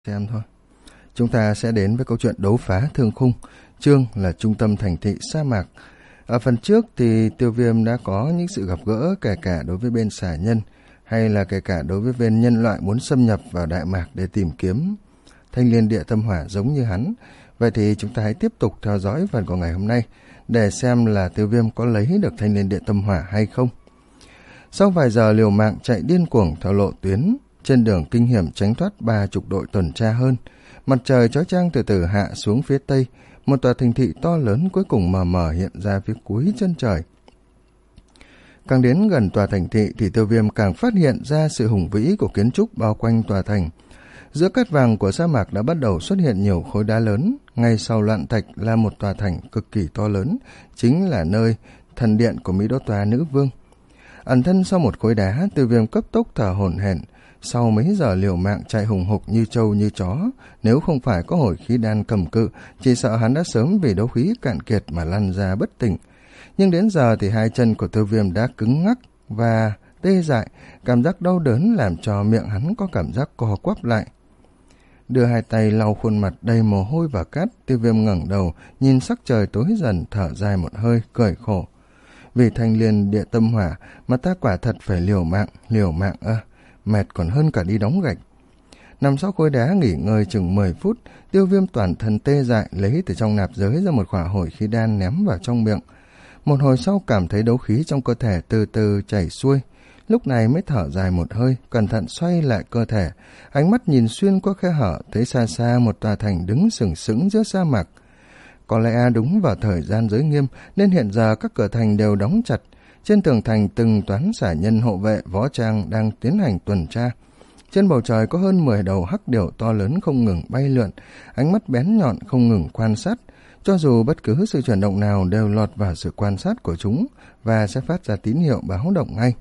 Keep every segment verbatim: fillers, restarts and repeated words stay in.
Xem thôi. Chúng ta sẽ đến với câu chuyện đấu phá thương khung, chương là trung tâm thành thị sa mạc. Ở phần trước thì Tiêu Viêm đã có những sự gặp gỡ kể cả đối với bên xà nhân, hay là kể cả đối với bên nhân loại muốn xâm nhập vào Đại Mạc để tìm kiếm thanh liên địa tâm hỏa giống như hắn. Vậy thì chúng ta hãy tiếp tục theo dõi phần của ngày hôm nay để xem là Tiêu Viêm có lấy được thanh liên địa tâm hỏa hay không. Sau vài giờ liều mạng chạy điên cuồng theo lộ tuyến, trên đường kinh hiểm tránh thoát ba chục đội tuần tra hơn, mặt trời chói chang từ từ hạ xuống phía tây, một tòa thành thị to lớn cuối cùng mờ mờ hiện ra phía cuối chân trời. Càng đến gần tòa thành thị thì Tiêu Viêm càng phát hiện ra sự hùng vĩ của kiến trúc bao quanh tòa thành. Giữa cát vàng của sa mạc đã bắt đầu xuất hiện nhiều khối đá lớn, ngay sau loạn thạch là một tòa thành cực kỳ to lớn, chính là nơi thần điện của Mỹ Đô Toa nữ vương. Ẩn thân sau một khối đá, Tiêu Viêm cấp tốc thở hổn hển. Sau mấy giờ liều mạng chạy hùng hục như trâu như chó, nếu không phải có hồi khí đan cầm cự, chỉ sợ hắn đã sớm vì đấu khí cạn kiệt mà lăn ra bất tỉnh. Nhưng đến giờ thì hai chân của Tiêu Viêm đã cứng ngắc và tê dại, cảm giác đau đớn làm cho miệng hắn có cảm giác co quắp lại. Đưa hai tay lau khuôn mặt đầy mồ hôi và cát, Tiêu Viêm ngẩng đầu, nhìn sắc trời tối dần, thở dài một hơi, cười khổ. Vì thanh liên địa tâm hỏa mà ta quả thật phải liều mạng, liều mạng ơ. À. Mệt còn hơn cả đi đóng gạch. Nằm sau khối đá nghỉ ngơi chừng mười phút, Tiêu Viêm toàn thân tê dại lấy từ trong nạp giới ra một khỏa hồi khí đan ném vào trong miệng. Một hồi sau cảm thấy đấu khí trong cơ thể từ từ chảy xuôi, lúc này mới thở dài một hơi, cẩn thận xoay lại cơ thể, ánh mắt nhìn xuyên qua khe hở, thấy xa xa một tòa thành đứng sừng sững giữa sa mạc. Có lẽ đúng vào thời gian giới nghiêm nên hiện giờ các cửa thành đều đóng chặt. Trên tường thành từng toán xả nhân hộ vệ võ trang đang tiến hành tuần tra. Trên bầu trời có hơn mười đầu hắc điểu to lớn không ngừng bay lượn, ánh mắt bén nhọn không ngừng quan sát. Cho dù bất cứ sự chuyển động nào đều lọt vào sự quan sát của chúng và sẽ phát ra tín hiệu báo động ngay.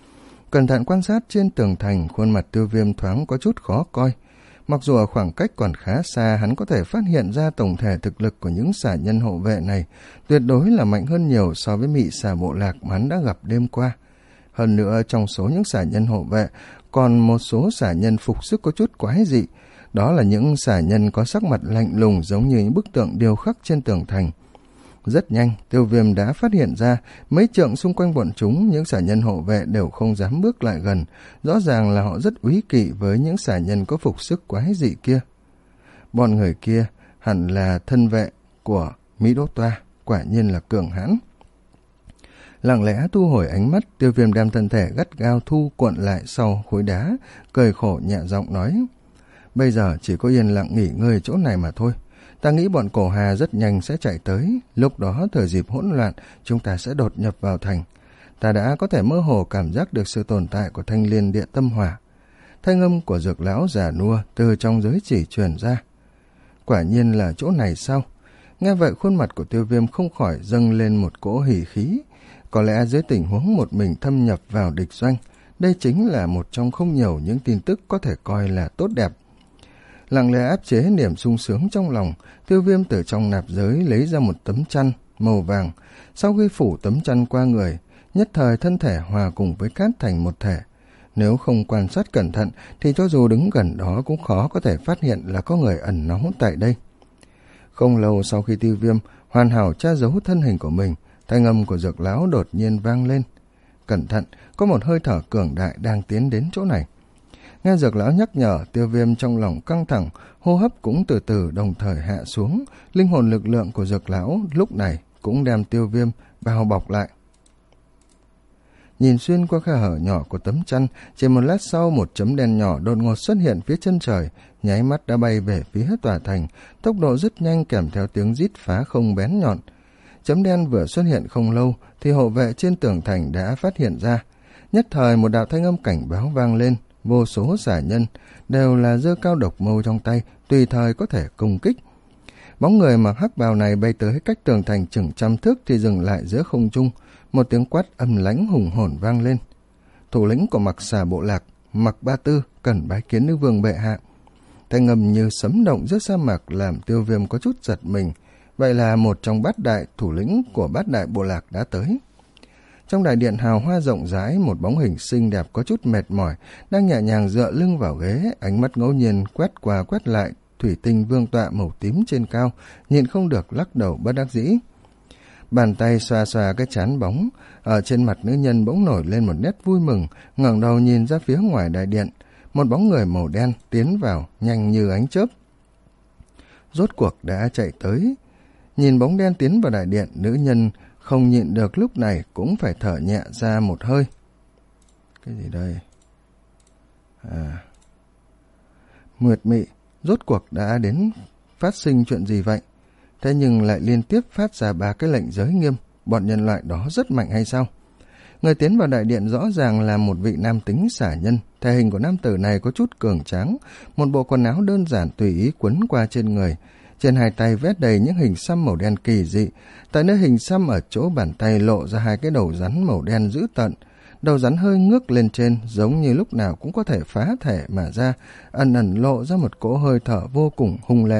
Cẩn thận quan sát trên tường thành, khuôn mặt Tiêu Viêm thoáng có chút khó coi. Mặc dù ở khoảng cách còn khá xa, hắn có thể phát hiện ra tổng thể thực lực của những xả nhân hộ vệ này tuyệt đối là mạnh hơn nhiều so với mị xà bộ lạc mà hắn đã gặp đêm qua. Hơn nữa, trong số những xả nhân hộ vệ, còn một số xả nhân phục sức có chút quái dị. Đó là những xả nhân có sắc mặt lạnh lùng giống như những bức tượng điêu khắc trên tường thành. Rất nhanh, Tiêu Viêm đã phát hiện ra mấy trượng xung quanh bọn chúng, những xả nhân hộ vệ đều không dám bước lại gần. Rõ ràng là họ rất úy kỵ với những xả nhân có phục sức quái dị kia. Bọn người kia hẳn là thân vệ của Mỹ Đô Toa, quả nhiên là cường hãn. Lặng lẽ thu hồi ánh mắt, Tiêu Viêm đem thân thể gắt gao thu cuộn lại sau khối đá, cười khổ nhẹ giọng nói: Bây giờ chỉ có yên lặng nghỉ ngơi chỗ này mà thôi. Ta nghĩ bọn cổ hà rất nhanh sẽ chạy tới, lúc đó thời dịp hỗn loạn chúng ta sẽ đột nhập vào thành. Ta đã có thể mơ hồ cảm giác được sự tồn tại của thanh liên địa tâm hỏa. Thanh âm của dược lão già nua từ trong giới chỉ truyền ra. Quả nhiên là chỗ này sao? Nghe vậy khuôn mặt của Tiêu Viêm không khỏi dâng lên một cỗ hỉ khí. Có lẽ dưới tình huống một mình thâm nhập vào địch doanh, đây chính là một trong không nhiều những tin tức có thể coi là tốt đẹp. Lặng lẽ áp chế niềm sung sướng trong lòng, Tiêu Viêm từ trong nạp giới lấy ra một tấm chăn màu vàng. Sau khi phủ tấm chăn qua người, nhất thời thân thể hòa cùng với cát thành một thể. Nếu không quan sát cẩn thận thì cho dù đứng gần đó cũng khó có thể phát hiện là có người ẩn náu tại đây. Không lâu sau khi Tiêu Viêm hoàn hảo tra giấu thân hình của mình, thanh âm của dược lão đột nhiên vang lên. Cẩn thận, có một hơi thở cường đại đang tiến đến chỗ này. Nghe dược lão nhắc nhở, Tiêu Viêm trong lòng căng thẳng, hô hấp cũng từ từ đồng thời hạ xuống. Linh hồn lực lượng của dược lão lúc này cũng đem Tiêu Viêm bao bọc lại. Nhìn xuyên qua khe hở nhỏ của tấm chăn, chỉ một lát sau một chấm đen nhỏ đột ngột xuất hiện phía chân trời, nháy mắt đã bay về phía tòa thành, tốc độ rất nhanh kèm theo tiếng rít phá không bén nhọn. Chấm đen vừa xuất hiện không lâu thì hộ vệ trên tường thành đã phát hiện ra. Nhất thời một đạo thanh âm cảnh báo vang lên. Vô số xả nhân đều là giơ cao độc mâu trong tay, tùy thời có thể công kích. Bóng người mặc hắc bào này bay tới cách tường thành chừng trăm thước thì dừng lại giữa không trung. Một tiếng quát âm lãnh hùng hồn vang lên. Thủ lĩnh của Mặc Xà bộ lạc, Mặc Ba Tư, cần bái kiến nữ vương bệ hạ. Thanh âm như sấm động giữa sa mạc làm Tiêu Viêm có chút giật mình. Vậy là một trong bát đại thủ lĩnh của bát đại bộ lạc đã tới. Trong đại điện hào hoa rộng rãi, một bóng hình xinh đẹp có chút mệt mỏi, đang nhẹ nhàng dựa lưng vào ghế, ánh mắt ngẫu nhiên quét qua quét lại thủy tinh vương tọa màu tím trên cao, nhịn không được lắc đầu bất đắc dĩ. Bàn tay xoa xoa cái trán bóng, ở trên mặt nữ nhân bỗng nổi lên một nét vui mừng, ngẩng đầu nhìn ra phía ngoài đại điện, một bóng người màu đen tiến vào, nhanh như ánh chớp. Rốt cuộc đã chạy tới. Nhìn bóng đen tiến vào đại điện, nữ nhân không nhịn được lúc này cũng phải thở nhẹ ra một hơi. Cái gì đây? À... Nguyệt Mị, rốt cuộc đã đến phát sinh chuyện gì vậy? Thế nhưng lại liên tiếp phát ra ba cái lệnh giới nghiêm, bọn nhân loại đó rất mạnh hay sao? Người tiến vào đại điện rõ ràng là một vị nam tính xả nhân, thể hình của nam tử này có chút cường tráng, một bộ quần áo đơn giản tùy ý quấn qua trên người, trên hai tay vét đầy những hình xăm màu đen kỳ dị, tại nơi hình xăm ở chỗ bàn tay lộ ra hai cái đầu rắn màu đen dữ tợn, đầu rắn hơi ngước lên trên, giống như lúc nào cũng có thể phá thể mà ra, ẩn ẩn lộ ra một cỗ hơi thở vô cùng hung lệ.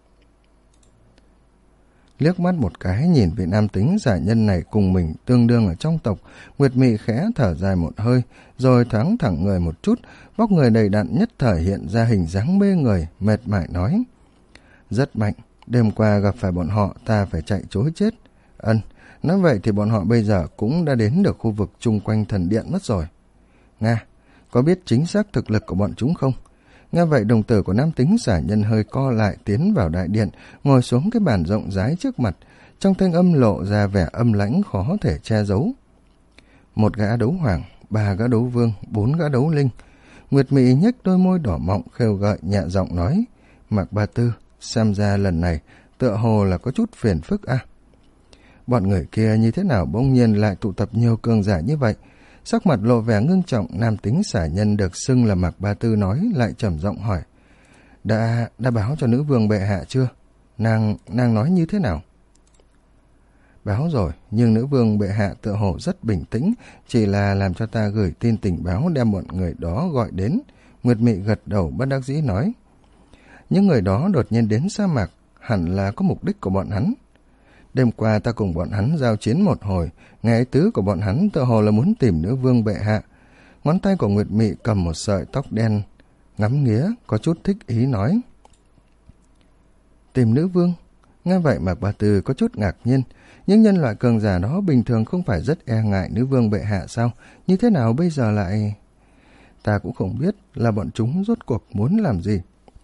Liếc mắt một cái nhìn vị nam tính giả nhân này cùng mình tương đương ở trong tộc, Nguyệt Mị khẽ thở dài một hơi, rồi thoáng thẳng người một chút, vóc người đầy đặn nhất thời hiện ra hình dáng mê người, mệt mỏi nói: Rất mạnh, đêm qua gặp phải bọn họ ta phải chạy trối chết. Ân, nói vậy thì bọn họ bây giờ cũng đã đến được khu vực chung quanh thần điện mất rồi. Nga, có biết chính xác thực lực của bọn chúng không? Nghe vậy đồng tử của nam tính xả nhân hơi co lại, tiến vào đại điện, ngồi xuống cái bàn rộng rãi trước mặt, trong thanh âm lộ ra vẻ âm lãnh khó thể che giấu. Một gã đấu hoàng, ba gã đấu vương, bốn gã đấu linh. Nguyệt Mị nhếch đôi môi đỏ mọng khêu gợi nhẹ giọng nói: Mạc Ba Tư, xem ra lần này tựa hồ là có chút phiền phức à. Bọn người kia như thế nào bỗng nhiên lại tụ tập nhiều cường giả như vậy? Sắc mặt lộ vẻ ngưng trọng, nam tính xả nhân được xưng là Mạc Ba Tư nói, lại trầm giọng hỏi: Đã, đã báo cho nữ vương bệ hạ chưa? Nàng, nàng nói như thế nào? Báo rồi, nhưng nữ vương bệ hạ tựa hồ rất bình tĩnh, chỉ là làm cho ta gửi tin tình báo đem bọn người đó gọi đến. Nguyệt Mị gật đầu bất đắc dĩ nói: Những người đó đột nhiên đến sa mạc, hẳn là có mục đích của bọn hắn. Đêm qua ta cùng bọn hắn giao chiến một hồi, nghe ý tứ của bọn hắn tựa hồ là muốn tìm nữ vương bệ hạ. Ngón tay của Nguyệt Mị cầm một sợi tóc đen, ngắm nghía, có chút thích ý nói: Tìm nữ vương? Nghe vậy Mạc Ba Tư có chút ngạc nhiên, những nhân loại cường giả đó bình thường không phải rất e ngại nữ vương bệ hạ sao? Như thế nào bây giờ lại... Ta cũng không biết là bọn chúng rốt cuộc muốn làm gì.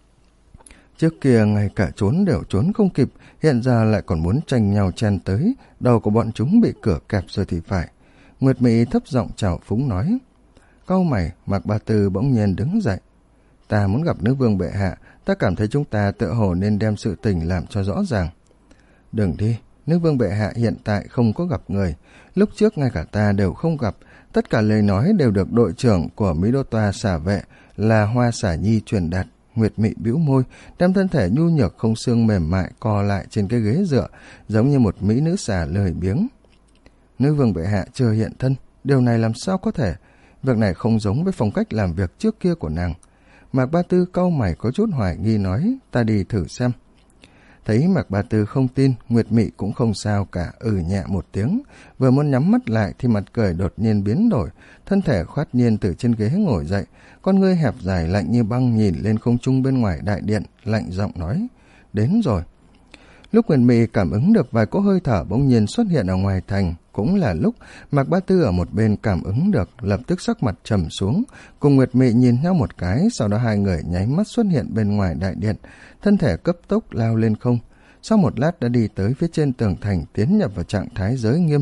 Trước kia ngay cả trốn đều trốn không kịp, hiện giờ lại còn muốn tranh nhau chen tới, đầu của bọn chúng bị cửa kẹp rồi thì phải. Nguyệt Mị thấp giọng chào phúng nói. Cau mày, Mạc Ba Tư bỗng nhiên đứng dậy. Ta muốn gặp nữ vương bệ hạ, ta cảm thấy chúng ta tựa hồ nên đem sự tình làm cho rõ ràng. Đừng đi, nữ vương bệ hạ hiện tại không có gặp người, lúc trước ngay cả ta đều không gặp, tất cả lời nói đều được đội trưởng của Mỹ Đô Toa xả vệ là Hoa Xả Nhi truyền đạt. Nguyệt Mị bĩu môi, đem thân thể nhu nhược không xương mềm mại co lại trên cái ghế dựa, giống như một mỹ nữ xà lười biếng. Nữ vương bệ hạ chưa hiện thân, điều này làm sao có thể? Việc này không giống với phong cách làm việc trước kia của nàng. Mạc Ba Tư cau mày có chút hoài nghi nói, ta đi thử xem. Thấy Mạc Ba Tư không tin, Nguyệt Mị cũng không sao cả, ừ nhẹ một tiếng, vừa muốn nhắm mắt lại thì mặt cười đột nhiên biến đổi, thân thể khoát nhiên từ trên ghế ngồi dậy, con ngươi hẹp dài lạnh như băng nhìn lên không trung bên ngoài đại điện, lạnh giọng nói: Đến rồi. Lúc Nguyệt Mị cảm ứng được vài cỗ hơi thở bỗng nhiên xuất hiện ở ngoài thành, cũng là lúc Mạc Ba Tư ở một bên cảm ứng được, lập tức sắc mặt trầm xuống, cùng Nguyệt Mị nhìn nhau một cái, sau đó hai người nháy mắt xuất hiện bên ngoài đại điện, thân thể cấp tốc lao lên không, sau một lát đã đi tới phía trên tường thành, tiến nhập vào trạng thái giới nghiêm.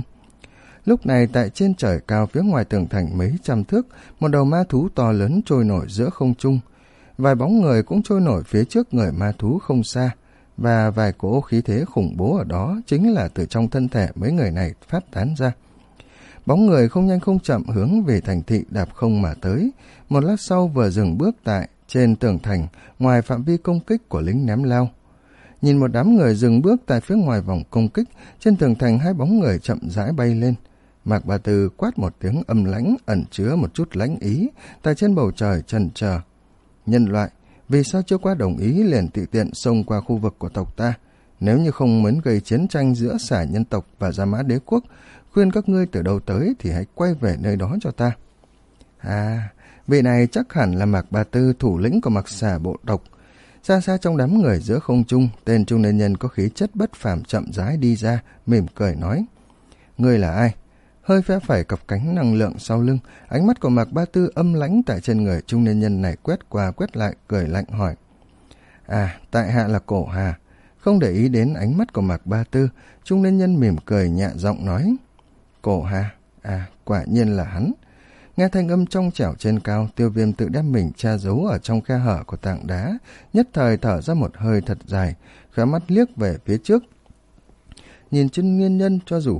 Lúc này tại trên trời cao phía ngoài tường thành mấy trăm thước, một đầu ma thú to lớn trôi nổi giữa không trung, vài bóng người cũng trôi nổi phía trước người ma thú không xa, và vài cỗ khí thế khủng bố ở đó chính là từ trong thân thể mấy người này phát tán ra. Bóng người không nhanh không chậm hướng về thành thị đạp không mà tới, một lát sau vừa dừng bước tại trên tường thành, ngoài phạm vi công kích của lính ném lao. Nhìn một đám người dừng bước tại phía ngoài vòng công kích, trên tường thành hai bóng người chậm rãi bay lên. Mạc Ba Tư quát một tiếng âm lãnh ẩn chứa một chút lãnh ý, tại trên bầu trời chần chờ. Nhân loại, vì sao chưa qua đồng ý liền tự tiện xông qua khu vực của tộc ta? Nếu như không muốn gây chiến tranh giữa Xả nhân tộc và Gia Mã đế quốc, khuyên các ngươi từ đâu tới thì hãy quay về nơi đó cho ta. À, vị này chắc hẳn là Mạc Ba Tư, thủ lĩnh của Mặc Xà bộ tộc. Xa xa trong đám người giữa không trung, tên trung niên nhân có khí chất bất phàm chậm rãi đi ra, mỉm cười nói: Ngươi là ai? Hơi phe phẩy cặp cánh năng lượng sau lưng, ánh mắt của Mạc Ba Tư âm lãnh tại trên người trung niên nhân này quét qua quét lại, cười lạnh hỏi: À, tại hạ là Cổ Hà. Không để ý đến ánh mắt của Mạc Ba Tư, trung niên nhân mỉm cười nhẹ giọng nói: Cổ Hà, à, quả nhiên là hắn. Nghe thanh âm trong trẻo trên cao, Tiêu Viêm tự đem mình tra giấu ở trong khe hở của tảng đá, nhất thời thở ra một hơi thật dài, khóe mắt liếc về phía trước. Nhìn trung niên nhân cho dù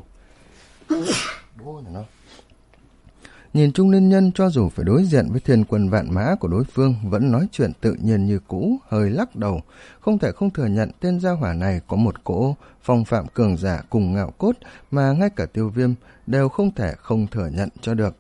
Nhìn trung niên nhân cho dù phải đối diện với thiên quân vạn mã của đối phương vẫn nói chuyện tự nhiên như cũ, hơi lắc đầu, không thể không thừa nhận tên gia hỏa này có một cỗ phong phạm cường giả cùng ngạo cốt mà ngay cả Tiêu Viêm đều không thể không thừa nhận cho được.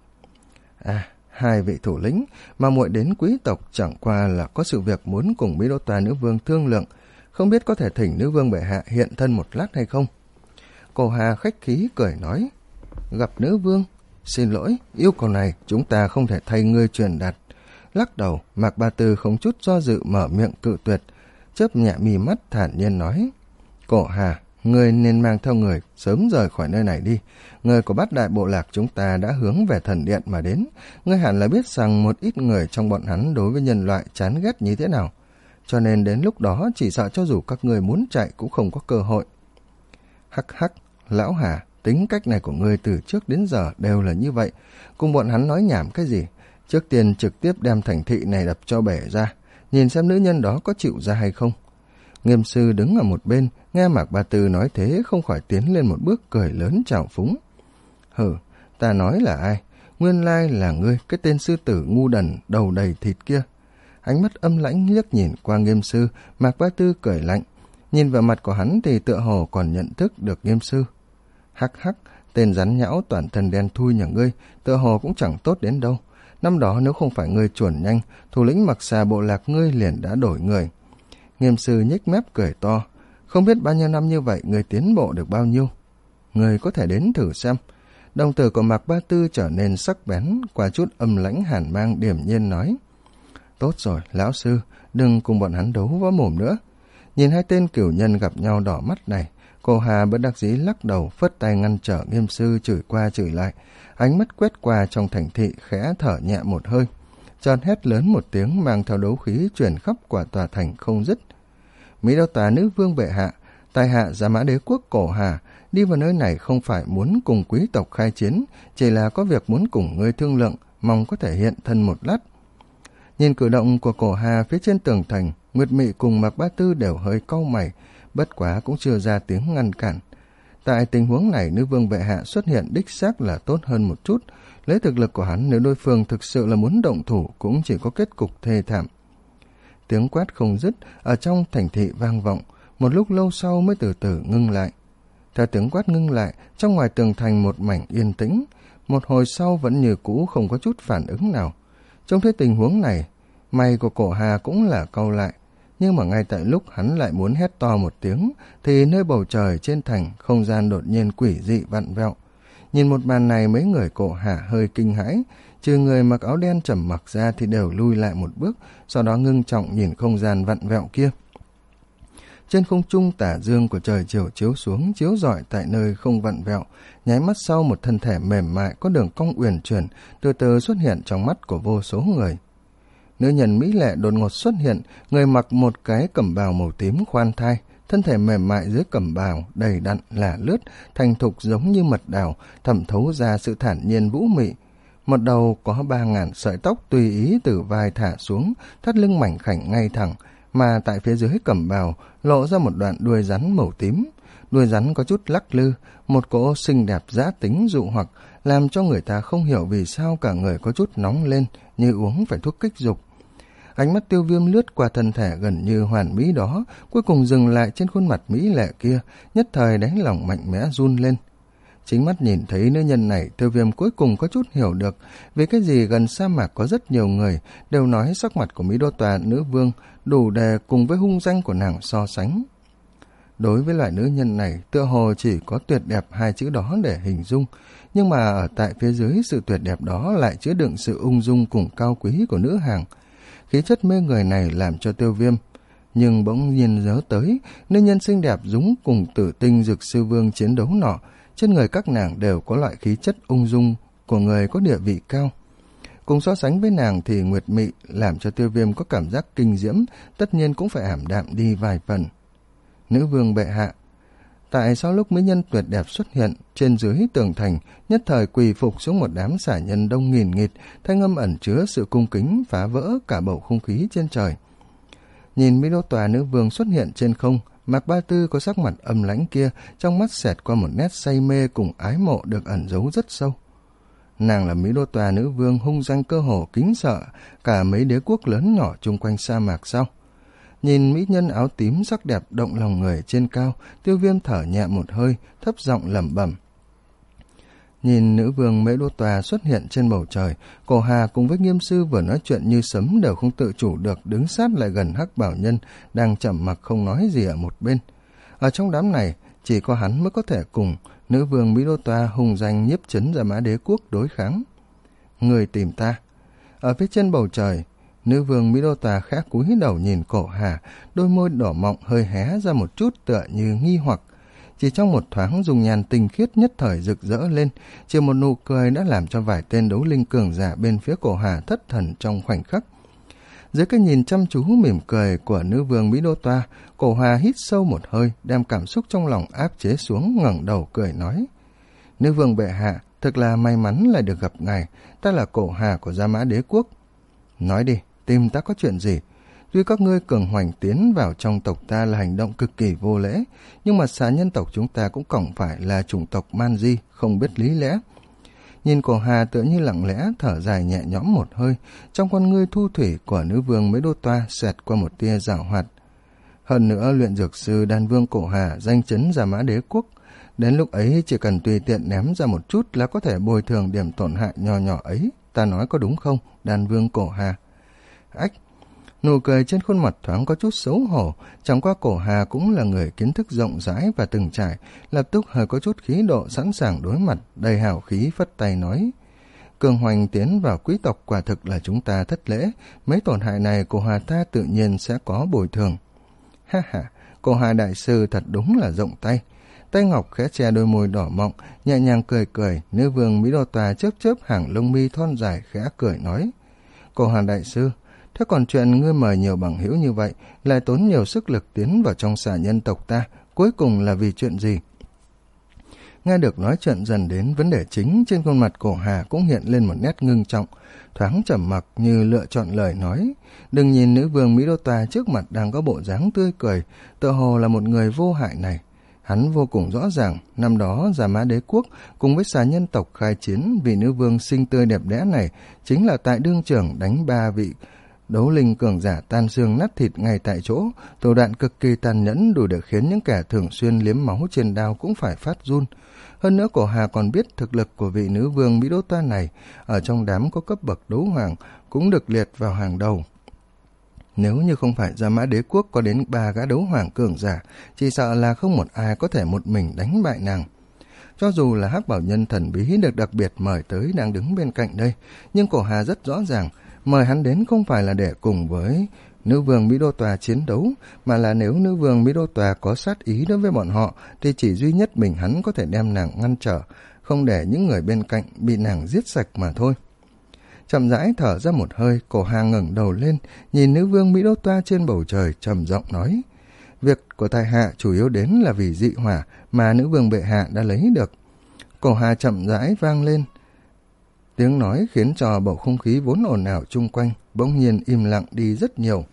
À, hai vị thủ lĩnh mà muội đến quý tộc chẳng qua là có sự việc muốn cùng Mỹ Đô Tòa nữ vương thương lượng, không biết có thể thỉnh nữ vương bệ hạ hiện thân một lát hay không? Cổ Hà khách khí cười nói: Gặp nữ vương, xin lỗi, yêu cầu này chúng ta không thể thay ngươi truyền đạt. Lắc đầu, Mạc Ba Tư không chút do dự mở miệng cự tuyệt, chớp nhẹ mí mắt thản nhiên nói: Cổ Hà, ngươi nên mang theo người sớm rời khỏi nơi này đi. Người của bát đại bộ lạc chúng ta đã hướng về thần điện mà đến. Ngươi hẳn là biết rằng một ít người trong bọn hắn đối với nhân loại chán ghét như thế nào, cho nên đến lúc đó chỉ sợ cho dù các ngươi muốn chạy cũng không có cơ hội. Hắc hắc, lão Hà, tính cách này của ngươi từ trước đến giờ đều là như vậy, cùng bọn hắn nói nhảm cái gì? Trước tiên trực tiếp đem thành thị này đập cho bể ra, nhìn xem nữ nhân đó có chịu ra hay không. Nghiêm sư đứng ở một bên, nghe Mạc Ba Tư nói thế không khỏi tiến lên một bước cười lớn trào phúng. Hừ, ta nói là ai? Nguyên lai là ngươi, cái tên sư tử ngu đần đầu đầy thịt kia. Ánh mắt âm lãnh liếc nhìn qua Nghiêm sư, Mạc Ba Tư cười lạnh. Nhìn vào mặt của hắn thì tựa hồ còn nhận thức được Nghiêm sư. Hắc hắc, tên rắn nhão toàn thân đen thui nhà ngươi, tựa hồ cũng chẳng tốt đến đâu. Năm đó nếu không phải ngươi chuẩn nhanh, thủ lĩnh Mặc Xà bộ lạc ngươi liền đã đổi người. Nghiêm sư nhếch mép cười to. Không biết bao nhiêu năm như vậy ngươi tiến bộ được bao nhiêu? Ngươi có thể đến thử xem. Đồng tử của Mạc Ba Tư trở nên sắc bén, qua chút âm lãnh hàn mang điềm nhiên nói: Tốt rồi, lão sư, đừng cùng bọn hắn đấu võ mồm nữa. Nhìn hai tên cửu nhân gặp nhau đỏ mắt này, Cô Hà bất đắc dĩ lắc đầu, phất tay ngăn trở Nghiêm sư chửi qua chửi lại, ánh mắt quét qua trong thành thị khẽ thở nhẹ một hơi, chợt hét lớn một tiếng mang theo đấu khí truyền khắp quả tòa thành không dứt. Mỹ Đô Tòa nữ vương bệ hạ, tại hạ Giá Mã Đế quốc Cổ Hà, đi vào nơi này không phải muốn cùng quý tộc khai chiến, chỉ là có việc muốn cùng ngươi thương lượng, mong có thể hiện thân một lát. Nhìn cử động của Cổ Hà phía trên tường thành, Nguyệt Mị cùng Mạc Ba Tư đều hơi cau mày, bất quá cũng chưa ra tiếng ngăn cản. Tại tình huống này, nữ vương bệ hạ xuất hiện đích xác là tốt hơn một chút. Lấy thực lực của hắn, nếu đối phương thực sự là muốn động thủ cũng chỉ có kết cục thê thảm. Tiếng quát không dứt ở trong thành thị vang vọng, một lúc lâu sau mới từ từ ngưng lại. Theo tiếng quát ngưng lại, trong ngoài tường thành một mảnh yên tĩnh, một hồi sau vẫn như cũ không có chút phản ứng nào. Trong thế tình huống này, mày của Cổ Hà cũng là cau lại, nhưng mà ngay tại lúc hắn lại muốn hét to một tiếng, thì nơi bầu trời trên thành, không gian đột nhiên quỷ dị vặn vẹo. Nhìn một màn này, mấy người Cổ Hà hơi kinh hãi, trừ người mặc áo đen trầm mặc ra thì đều lui lại một bước, sau đó ngưng trọng nhìn không gian vặn vẹo kia. Trên không trung, tà dương của trời chiều chiếu xuống, chiếu rọi tại nơi không vặn vẹo, nháy mắt sau một thân thể mềm mại có đường cong uyển chuyển từ từ xuất hiện trong mắt của vô số người. Nữ nhân mỹ lệ đột ngột xuất hiện, người mặc một cái cẩm bào màu tím khoan thai, thân thể mềm mại dưới cẩm bào đầy đặn là lướt, thành thục giống như mật đào, thẩm thấu ra sự thản nhiên vũ mị. Một đầu có ba ngàn sợi tóc tùy ý từ vai thả xuống, thắt lưng mảnh khảnh ngay thẳng, mà tại phía dưới cẩm bào lộ ra một đoạn đuôi rắn màu tím. Đuôi rắn có chút lắc lư, một cỗ xinh đẹp dã tính dụ hoặc, làm cho người ta không hiểu vì sao cả người có chút nóng lên, như uống phải thuốc kích dục. Ánh mắt Tiêu Viêm lướt qua thân thể gần như hoàn mỹ đó, cuối cùng dừng lại trên khuôn mặt mỹ lệ kia, nhất thời đánh lòng mạnh mẽ run lên. Chính mắt nhìn thấy nữ nhân này, Tiêu Viêm cuối cùng có chút hiểu được vì cái gì gần sa mạc có rất nhiều người đều nói sắc mặt của Mỹ Đô Tòa nữ vương đủ để cùng với hung danh của nàng so sánh. Đối với loại nữ nhân này, tựa hồ chỉ có tuyệt đẹp hai chữ đó để hình dung, nhưng mà ở tại phía dưới sự tuyệt đẹp đó lại chứa đựng sự ung dung cùng cao quý của nữ hàng. Khí chất mê người này làm cho Tiêu Viêm nhưng bỗng nhiên nhớ tới nữ nhân xinh đẹp dúng cùng Tử Tinh Dực Sư Vương chiến đấu nọ, trên người các nàng đều có loại khí chất ung dung của người có địa vị cao. Cùng so sánh với nàng thì Nguyệt Mị làm cho Tiêu Viêm có cảm giác kinh diễm, tất nhiên cũng phải ảm đạm đi vài phần. Nữ vương bệ hạ. Tại sau lúc mỹ nhân tuyệt đẹp xuất hiện, trên dưới tường thành nhất thời quỳ phục xuống một đám xả nhân đông nghìn nghịt, thanh âm ẩn chứa sự cung kính phá vỡ cả bầu không khí trên trời. Nhìn Mỹ Đô Tòa nữ vương xuất hiện trên không, Mạc Ba Tư có sắc mặt âm lãnh kia, trong mắt xẹt qua một nét say mê cùng ái mộ được ẩn giấu rất sâu. Nàng là Mỹ Đô Tòa nữ vương hung danh cơ hồ kính sợ cả mấy đế quốc lớn nhỏ chung quanh sa mạc sao? Nhìn mỹ nhân áo tím sắc đẹp động lòng người trên cao, Tiêu Viêm thở nhẹ một hơi, thấp giọng lẩm bẩm. Nhìn nữ vương Mỹ Đô Tòa xuất hiện trên bầu trời, Cổ Hà cùng với Nghiêm Sư vừa nói chuyện như sấm đều không tự chủ được đứng sát lại gần Hắc Bảo Nhân đang trầm mặc không nói gì ở một bên. Ở trong đám này, chỉ có hắn mới có thể cùng nữ vương Mỹ Đô Tòa hùng danh nhiếp chấn Gia Mã Đế quốc đối kháng. Người tìm ta. Ở phía trên bầu trời, nữ vương Mỹ Đô Tòa khẽ cúi đầu nhìn Cổ Hà, đôi môi đỏ mọng hơi hé ra một chút tựa như nghi hoặc. Chỉ trong một thoáng dùng nhàn tinh khiết nhất thời rực rỡ lên, chỉ một nụ cười đã làm cho vài tên đấu linh cường giả bên phía Cổ Hà thất thần trong khoảnh khắc. Dưới cái nhìn chăm chú mỉm cười của nữ vương Mỹ Đô Tòa, Cổ Hà hít sâu một hơi, đem cảm xúc trong lòng áp chế xuống, ngẩng đầu cười nói. Nữ vương bệ hạ, thực là may mắn lại được gặp ngài, ta là Cổ Hà của Gia Mã Đế quốc. Nói đi, tìm ta có chuyện gì? Tuy các ngươi cường hoành tiến vào trong tộc ta là hành động cực kỳ vô lễ, nhưng mà xà nhân tộc chúng ta cũng không phải là chủng tộc man di, không biết lý lẽ. Nhìn Cổ Hà tựa như lặng lẽ thở dài nhẹ nhõm một hơi, trong con ngươi thu thủy của nữ vương Mỹ Đô Toa xẹt qua một tia giảo hoạt. Hơn nữa luyện dược sư đan vương Cổ Hà danh chấn Gia Mã Đế quốc, đến lúc ấy chỉ cần tùy tiện ném ra một chút là có thể bồi thường điểm tổn hại nhỏ nhỏ ấy, ta nói có đúng không, đan vương Cổ Hà? Ách! Nụ cười trên khuôn mặt thoáng có chút xấu hổ, chẳng qua Cổ Hà cũng là người kiến thức rộng rãi và từng trải, lập tức hơi có chút khí độ sẵn sàng đối mặt, đầy hào khí phất tay nói. Cường hoành tiến vào quý tộc quả thực là chúng ta thất lễ, mấy tổn hại này Cổ Hà ta tự nhiên sẽ có bồi thường. Ha ha, Cổ Hà đại sư thật đúng là rộng tay. Tay ngọc khẽ che đôi môi đỏ mọng, nhẹ nhàng cười cười, nữ vương Mỹ Đô Tòa chớp chớp hàng lông mi thon dài khẽ cười nói. Cổ Hà đại sư, thế còn chuyện ngươi mời nhiều bằng hữu như vậy, lại tốn nhiều sức lực tiến vào trong xà nhân tộc ta, cuối cùng là vì chuyện gì? Nghe được nói chuyện dần đến vấn đề chính, trên khuôn mặt Cổ Hà cũng hiện lên một nét ngưng trọng, thoáng trầm mặc như lựa chọn lời nói. Đừng nhìn nữ vương Mỹ Đô Tòa trước mặt đang có bộ dáng tươi cười, tựa hồ là một người vô hại này. Hắn vô cùng rõ ràng, năm đó Gia Mã Đế quốc cùng với xà nhân tộc khai chiến vì nữ vương xinh tươi đẹp đẽ này, chính là tại đương trường đánh ba vị đấu linh cường giả tan xương nát thịt ngay tại chỗ, thủ đoạn cực kỳ tàn nhẫn đủ để khiến những kẻ thường xuyên liếm máu trên đao cũng phải phát run. Hơn nữa Cổ Hà còn biết thực lực của vị nữ vương Mỹ Đô Toa này, ở trong đám có cấp bậc đấu hoàng cũng được liệt vào hàng đầu. Nếu như không phải Gia Mã Đế quốc có đến ba gã đấu hoàng cường giả, chỉ sợ là không một ai có thể một mình đánh bại nàng. Cho dù là Hắc Bảo Nhân thần bí được đặc biệt mời tới đang đứng bên cạnh đây, nhưng Cổ Hà rất rõ ràng, mời hắn đến không phải là để cùng với nữ vương Mỹ Đô Tòa chiến đấu, mà là nếu nữ vương Mỹ Đô Tòa có sát ý đối với bọn họ, thì chỉ duy nhất mình hắn có thể đem nàng ngăn trở, không để những người bên cạnh bị nàng giết sạch mà thôi. Chậm rãi thở ra một hơi, Cổ Hà ngẩng đầu lên, nhìn nữ vương Mỹ Đô Toa trên bầu trời, trầm giọng nói. Việc của tại hạ chủ yếu đến là vì dị hỏa mà nữ vương bệ hạ đã lấy được. Cổ Hà chậm rãi vang lên. Tiếng nói khiến cho bầu không khí vốn ồn ào chung quanh bỗng nhiên im lặng đi rất nhiều.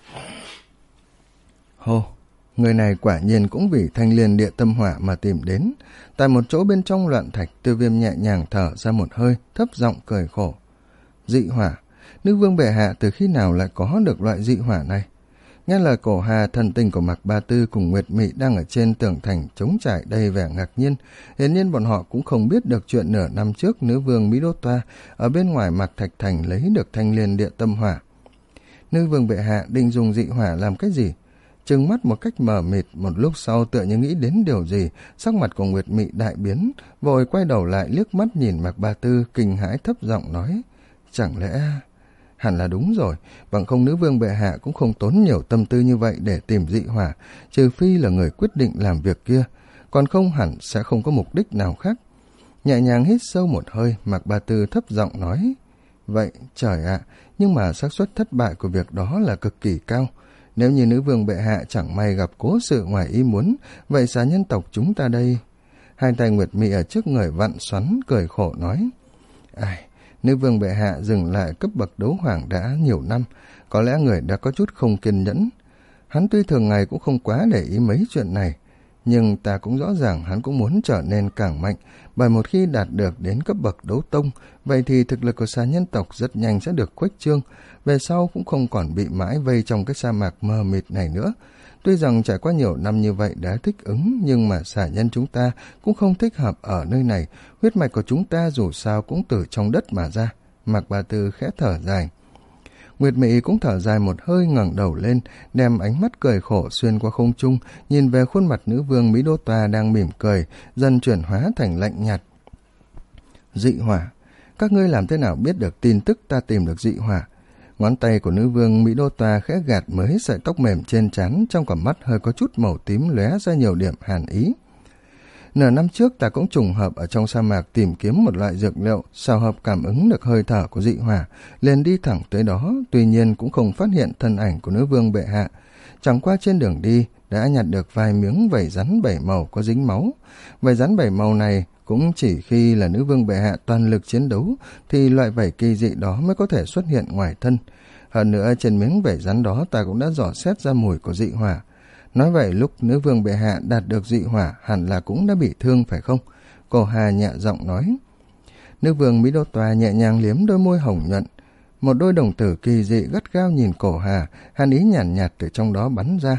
Hô, người này quả nhiên cũng vì thanh liên địa tâm hỏa mà tìm đến. Tại một chỗ bên trong loạn thạch, Tiêu Viêm nhẹ nhàng thở ra một hơi, thấp giọng cười khổ. Dị hỏa, nữ vương bệ hạ từ khi nào lại có được loại dị hỏa này? Nghe lời Cổ Hà, thần tình của Mạc Ba Tư cùng Nguyệt Mị đang ở trên tường thành trống trải đầy vẻ ngạc nhiên. Hiển nhiên bọn họ cũng không biết được chuyện nửa năm trước nữ vương Mỹ Đô Toa ở bên ngoài Mạc Thạch Thành lấy được thanh liên địa tâm hỏa. Nữ vương bệ hạ định dùng dị hỏa làm cái gì? trừng mắt một cách mờ mịt. Một lúc sau tựa như nghĩ đến điều gì, sắc mặt của Nguyệt Mị đại biến, vội quay đầu lại liếc mắt nhìn Mạc Ba Tư, kinh hãi thấp giọng nói: chẳng lẽ... hẳn là đúng rồi, bằng không nữ vương bệ hạ cũng không tốn nhiều tâm tư như vậy để tìm dị hỏa, trừ phi là người quyết định làm việc kia, còn không hẳn sẽ không có mục đích nào khác. Nhẹ nhàng hít sâu một hơi, Mạc Ba Tư thấp giọng nói: vậy, trời ạ, nhưng mà xác suất thất bại của việc đó là cực kỳ cao. Nếu như nữ vương bệ hạ chẳng may gặp cố sự ngoài ý muốn, vậy xà nhân tộc chúng ta đây... Hai tay Nguyệt Mị ở trước người vặn xoắn, cười khổ nói: ai, nữ vương bệ hạ dừng lại cấp bậc đấu hoàng đã nhiều năm, có lẽ người đã có chút không kiên nhẫn. Hắn tuy thường ngày cũng không quá để ý mấy chuyện này, nhưng ta cũng rõ ràng hắn cũng muốn trở nên càng mạnh, bởi một khi đạt được đến cấp bậc đấu tông, vậy thì thực lực của xà nhân tộc rất nhanh sẽ được khuếch trương, về sau cũng không còn bị mãi vây trong cái sa mạc mờ mịt này nữa. Tuy rằng trải qua nhiều năm như vậy đã thích ứng, nhưng mà xà nhân chúng ta cũng không thích hợp ở nơi này, huyết mạch của chúng ta dù sao cũng từ trong đất mà ra. Mạc Ba Tư khẽ thở dài. Nguyệt Mị cũng thở dài một hơi, ngẩng đầu lên, đem ánh mắt cười khổ xuyên qua không trung, nhìn về khuôn mặt nữ vương Mỹ Đô Toa đang mỉm cười, dần chuyển hóa thành lạnh nhạt. Dị hỏa, các ngươi làm thế nào biết được tin tức ta tìm được dị hỏa? Ngón tay của nữ vương Mỹ Đô Toa khẽ gạt mới sợi tóc mềm trên trán, trong cặp mắt hơi có chút màu tím lóe ra nhiều điểm hàn ý. Nửa năm trước ta cũng trùng hợp ở trong sa mạc tìm kiếm một loại dược liệu, xào hợp cảm ứng được hơi thở của dị hỏa, liền đi thẳng tới đó, tuy nhiên cũng không phát hiện thân ảnh của nữ vương bệ hạ. Chẳng qua trên đường đi đã nhặt được vài miếng vảy rắn bảy màu có dính máu. Vảy rắn bảy màu này cũng chỉ khi là nữ vương bệ hạ toàn lực chiến đấu thì loại vảy kỳ dị đó mới có thể xuất hiện ngoài thân. Hơn nữa trên miếng vảy rắn đó ta cũng đã dò xét ra mùi của dị hỏa. Nói vậy lúc nữ vương bệ hạ đạt được dị hỏa hẳn là cũng đã bị thương phải không? Cổ Hà nhẹ giọng nói. Nữ vương Mỹ Đô Toa nhẹ nhàng liếm đôi môi hồng nhuận. Một đôi đồng tử kỳ dị gắt gao nhìn Cổ Hà, hàn ý nhàn nhạt, nhạt từ trong đó bắn ra.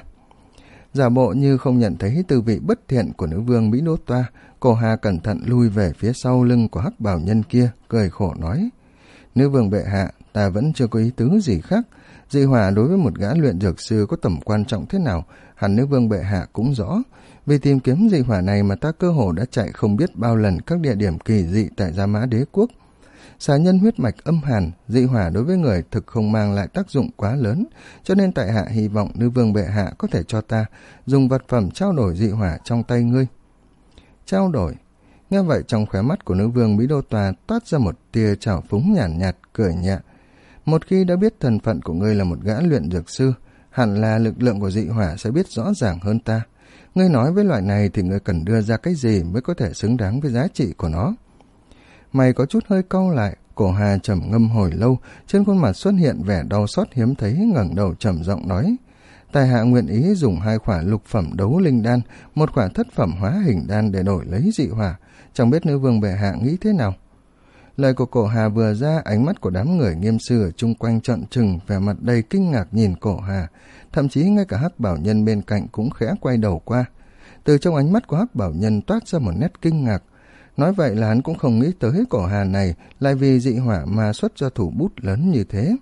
Giả bộ như không nhận thấy tư vị bất thiện của nữ vương Mỹ Đô Toa, Cổ Hà cẩn thận lui về phía sau lưng của hắc bào nhân kia, cười khổ nói. Nữ vương bệ hạ, ta vẫn chưa có ý tứ gì khác. Dị hỏa đối với một gã luyện dược sư có tầm quan trọng thế nào, hẳn nữ vương bệ hạ cũng rõ. Vì tìm kiếm dị hỏa này mà ta cơ hồ đã chạy không biết bao lần các địa điểm kỳ dị tại Gia Mã Đế Quốc. Xà nhân huyết mạch âm hàn, dị hỏa đối với người thực không mang lại tác dụng quá lớn, cho nên tại hạ hy vọng nữ vương bệ hạ có thể cho ta dùng vật phẩm trao đổi dị hỏa trong tay ngươi. Trao đổi? Nghe vậy trong khóe mắt của nữ vương Mỹ Đô Toa toát ra một tia trào phúng nhàn nhạt, nhạt, cười nhẹ. Một khi đã biết thân phận của ngươi là một gã luyện dược sư, hẳn là lực lượng của dị hỏa sẽ biết rõ ràng hơn ta. Ngươi nói với loại này thì ngươi cần đưa ra cái gì mới có thể xứng đáng với giá trị của nó? Mày có chút hơi cau lại, Cổ Hà trầm ngâm hồi lâu, trên khuôn mặt xuất hiện vẻ đau xót hiếm thấy, ngẩng đầu trầm giọng nói. Tài hạ nguyện ý dùng hai khỏa lục phẩm đấu linh đan, một khỏa thất phẩm hóa hình đan để đổi lấy dị hỏa, chẳng biết nữ vương bệ hạ nghĩ thế nào? Lời của Cổ Hà vừa ra, ánh mắt của đám người nghiêm sư ở chung quanh trợn trừng, vẻ mặt đầy kinh ngạc nhìn Cổ Hà, thậm chí ngay cả hắc bảo nhân bên cạnh cũng khẽ quay đầu qua. Từ trong ánh mắt của hắc bảo nhân toát ra một nét kinh ngạc. Nói vậy là hắn cũng không nghĩ tới Cổ Hà này lại vì dị hỏa mà xuất ra thủ bút lớn như thế.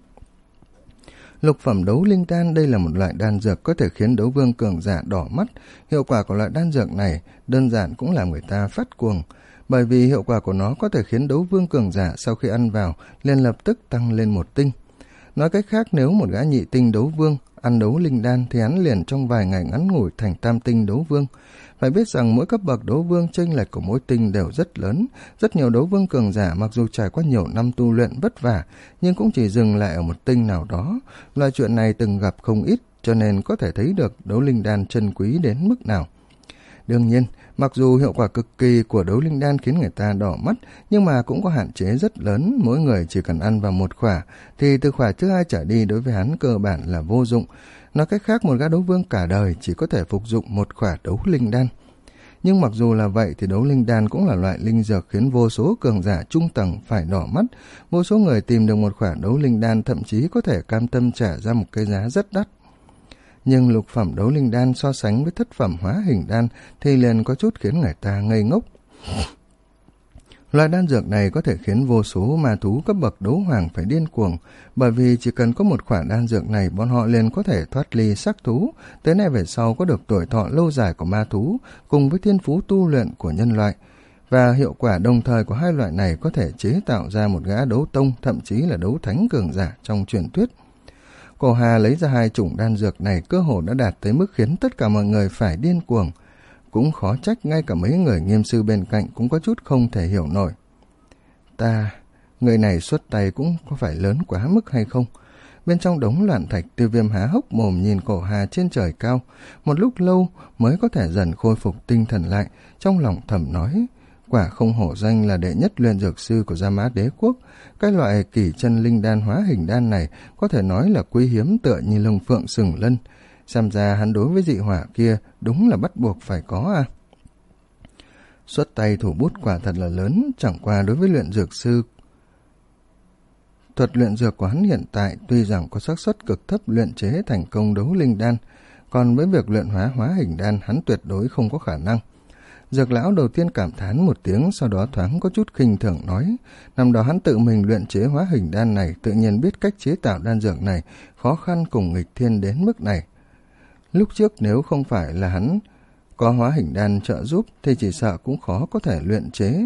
Lục phẩm đấu linh đan, đây là một loại đan dược có thể khiến đấu vương cường giả đỏ mắt. Hiệu quả của loại đan dược này đơn giản cũng làm người ta phát cuồng, bởi vì hiệu quả của nó có thể khiến đấu vương cường giả sau khi ăn vào liền lập tức tăng lên một tinh. Nói cách khác, nếu một gã nhị tinh đấu vương ăn đấu linh đan thì hắn liền trong vài ngày ngắn ngủi thành tam tinh đấu vương. Phải biết rằng mỗi cấp bậc đấu vương chênh lệch của mỗi tinh đều rất lớn. Rất nhiều đấu vương cường giả mặc dù trải qua nhiều năm tu luyện vất vả, nhưng cũng chỉ dừng lại ở một tinh nào đó. Loại chuyện này từng gặp không ít, cho nên có thể thấy được đấu linh đan chân quý đến mức nào. Đương nhiên, mặc dù hiệu quả cực kỳ của đấu linh đan khiến người ta đỏ mắt, nhưng mà cũng có hạn chế rất lớn. Mỗi người chỉ cần ăn vào một khỏa, thì từ khỏa thứ hai trở đi đối với hắn cơ bản là vô dụng. Nói cách khác, một gã đấu vương cả đời chỉ có thể phục dụng một khỏa đấu linh đan. Nhưng mặc dù là vậy thì đấu linh đan cũng là loại linh dược khiến vô số cường giả trung tầng phải đỏ mắt. Vô số người tìm được một khỏa đấu linh đan thậm chí có thể cam tâm trả ra một cái giá rất đắt. Nhưng lục phẩm đấu linh đan so sánh với thất phẩm hóa hình đan thì liền có chút khiến người ta ngây ngốc. Loại đan dược này có thể khiến vô số ma thú cấp bậc đấu hoàng phải điên cuồng, bởi vì chỉ cần có một khoản đan dược này, bọn họ liền có thể thoát ly sắc thú, tới nay về sau có được tuổi thọ lâu dài của ma thú, cùng với thiên phú tu luyện của nhân loại. Và hiệu quả đồng thời của hai loại này có thể chế tạo ra một gã đấu tông, thậm chí là đấu thánh cường giả trong truyền thuyết. Cổ Hà lấy ra hai chủng đan dược này cơ hồ đã đạt tới mức khiến tất cả mọi người phải điên cuồng. Cũng khó trách ngay cả mấy người nghiêm sư bên cạnh cũng có chút không thể hiểu nổi. Ta, người này xuất tay cũng có phải lớn quá mức hay không? Bên trong đống loạn thạch, Tiêu Viêm há hốc mồm nhìn Cổ Hà trên trời cao, một lúc lâu mới có thể dần khôi phục tinh thần lại, trong lòng thầm nói, quả không hổ danh là đệ nhất luyện dược sư của Gia Mã Đế quốc. Cái loại kỳ chân linh đan hóa hình đan này có thể nói là quý hiếm tựa như lông phượng sừng lân. Xem ra hắn đối với dị hỏa kia đúng là bắt buộc phải có à. Xuất tay thủ bút quả thật là lớn, chẳng qua đối với luyện dược sư. Thuật luyện dược của hắn hiện tại tuy rằng có xác suất cực thấp luyện chế thành công đấu linh đan, còn với việc luyện hóa hóa hình đan hắn tuyệt đối không có khả năng. Dược lão đầu tiên cảm thán một tiếng, sau đó thoáng có chút khinh thường nói, năm đó hắn tự mình luyện chế hóa hình đan này, tự nhiên biết cách chế tạo đan dược này khó khăn cùng nghịch thiên đến mức này. Lúc trước nếu không phải là hắn có hóa hình đan trợ giúp thì chỉ sợ cũng khó có thể luyện chế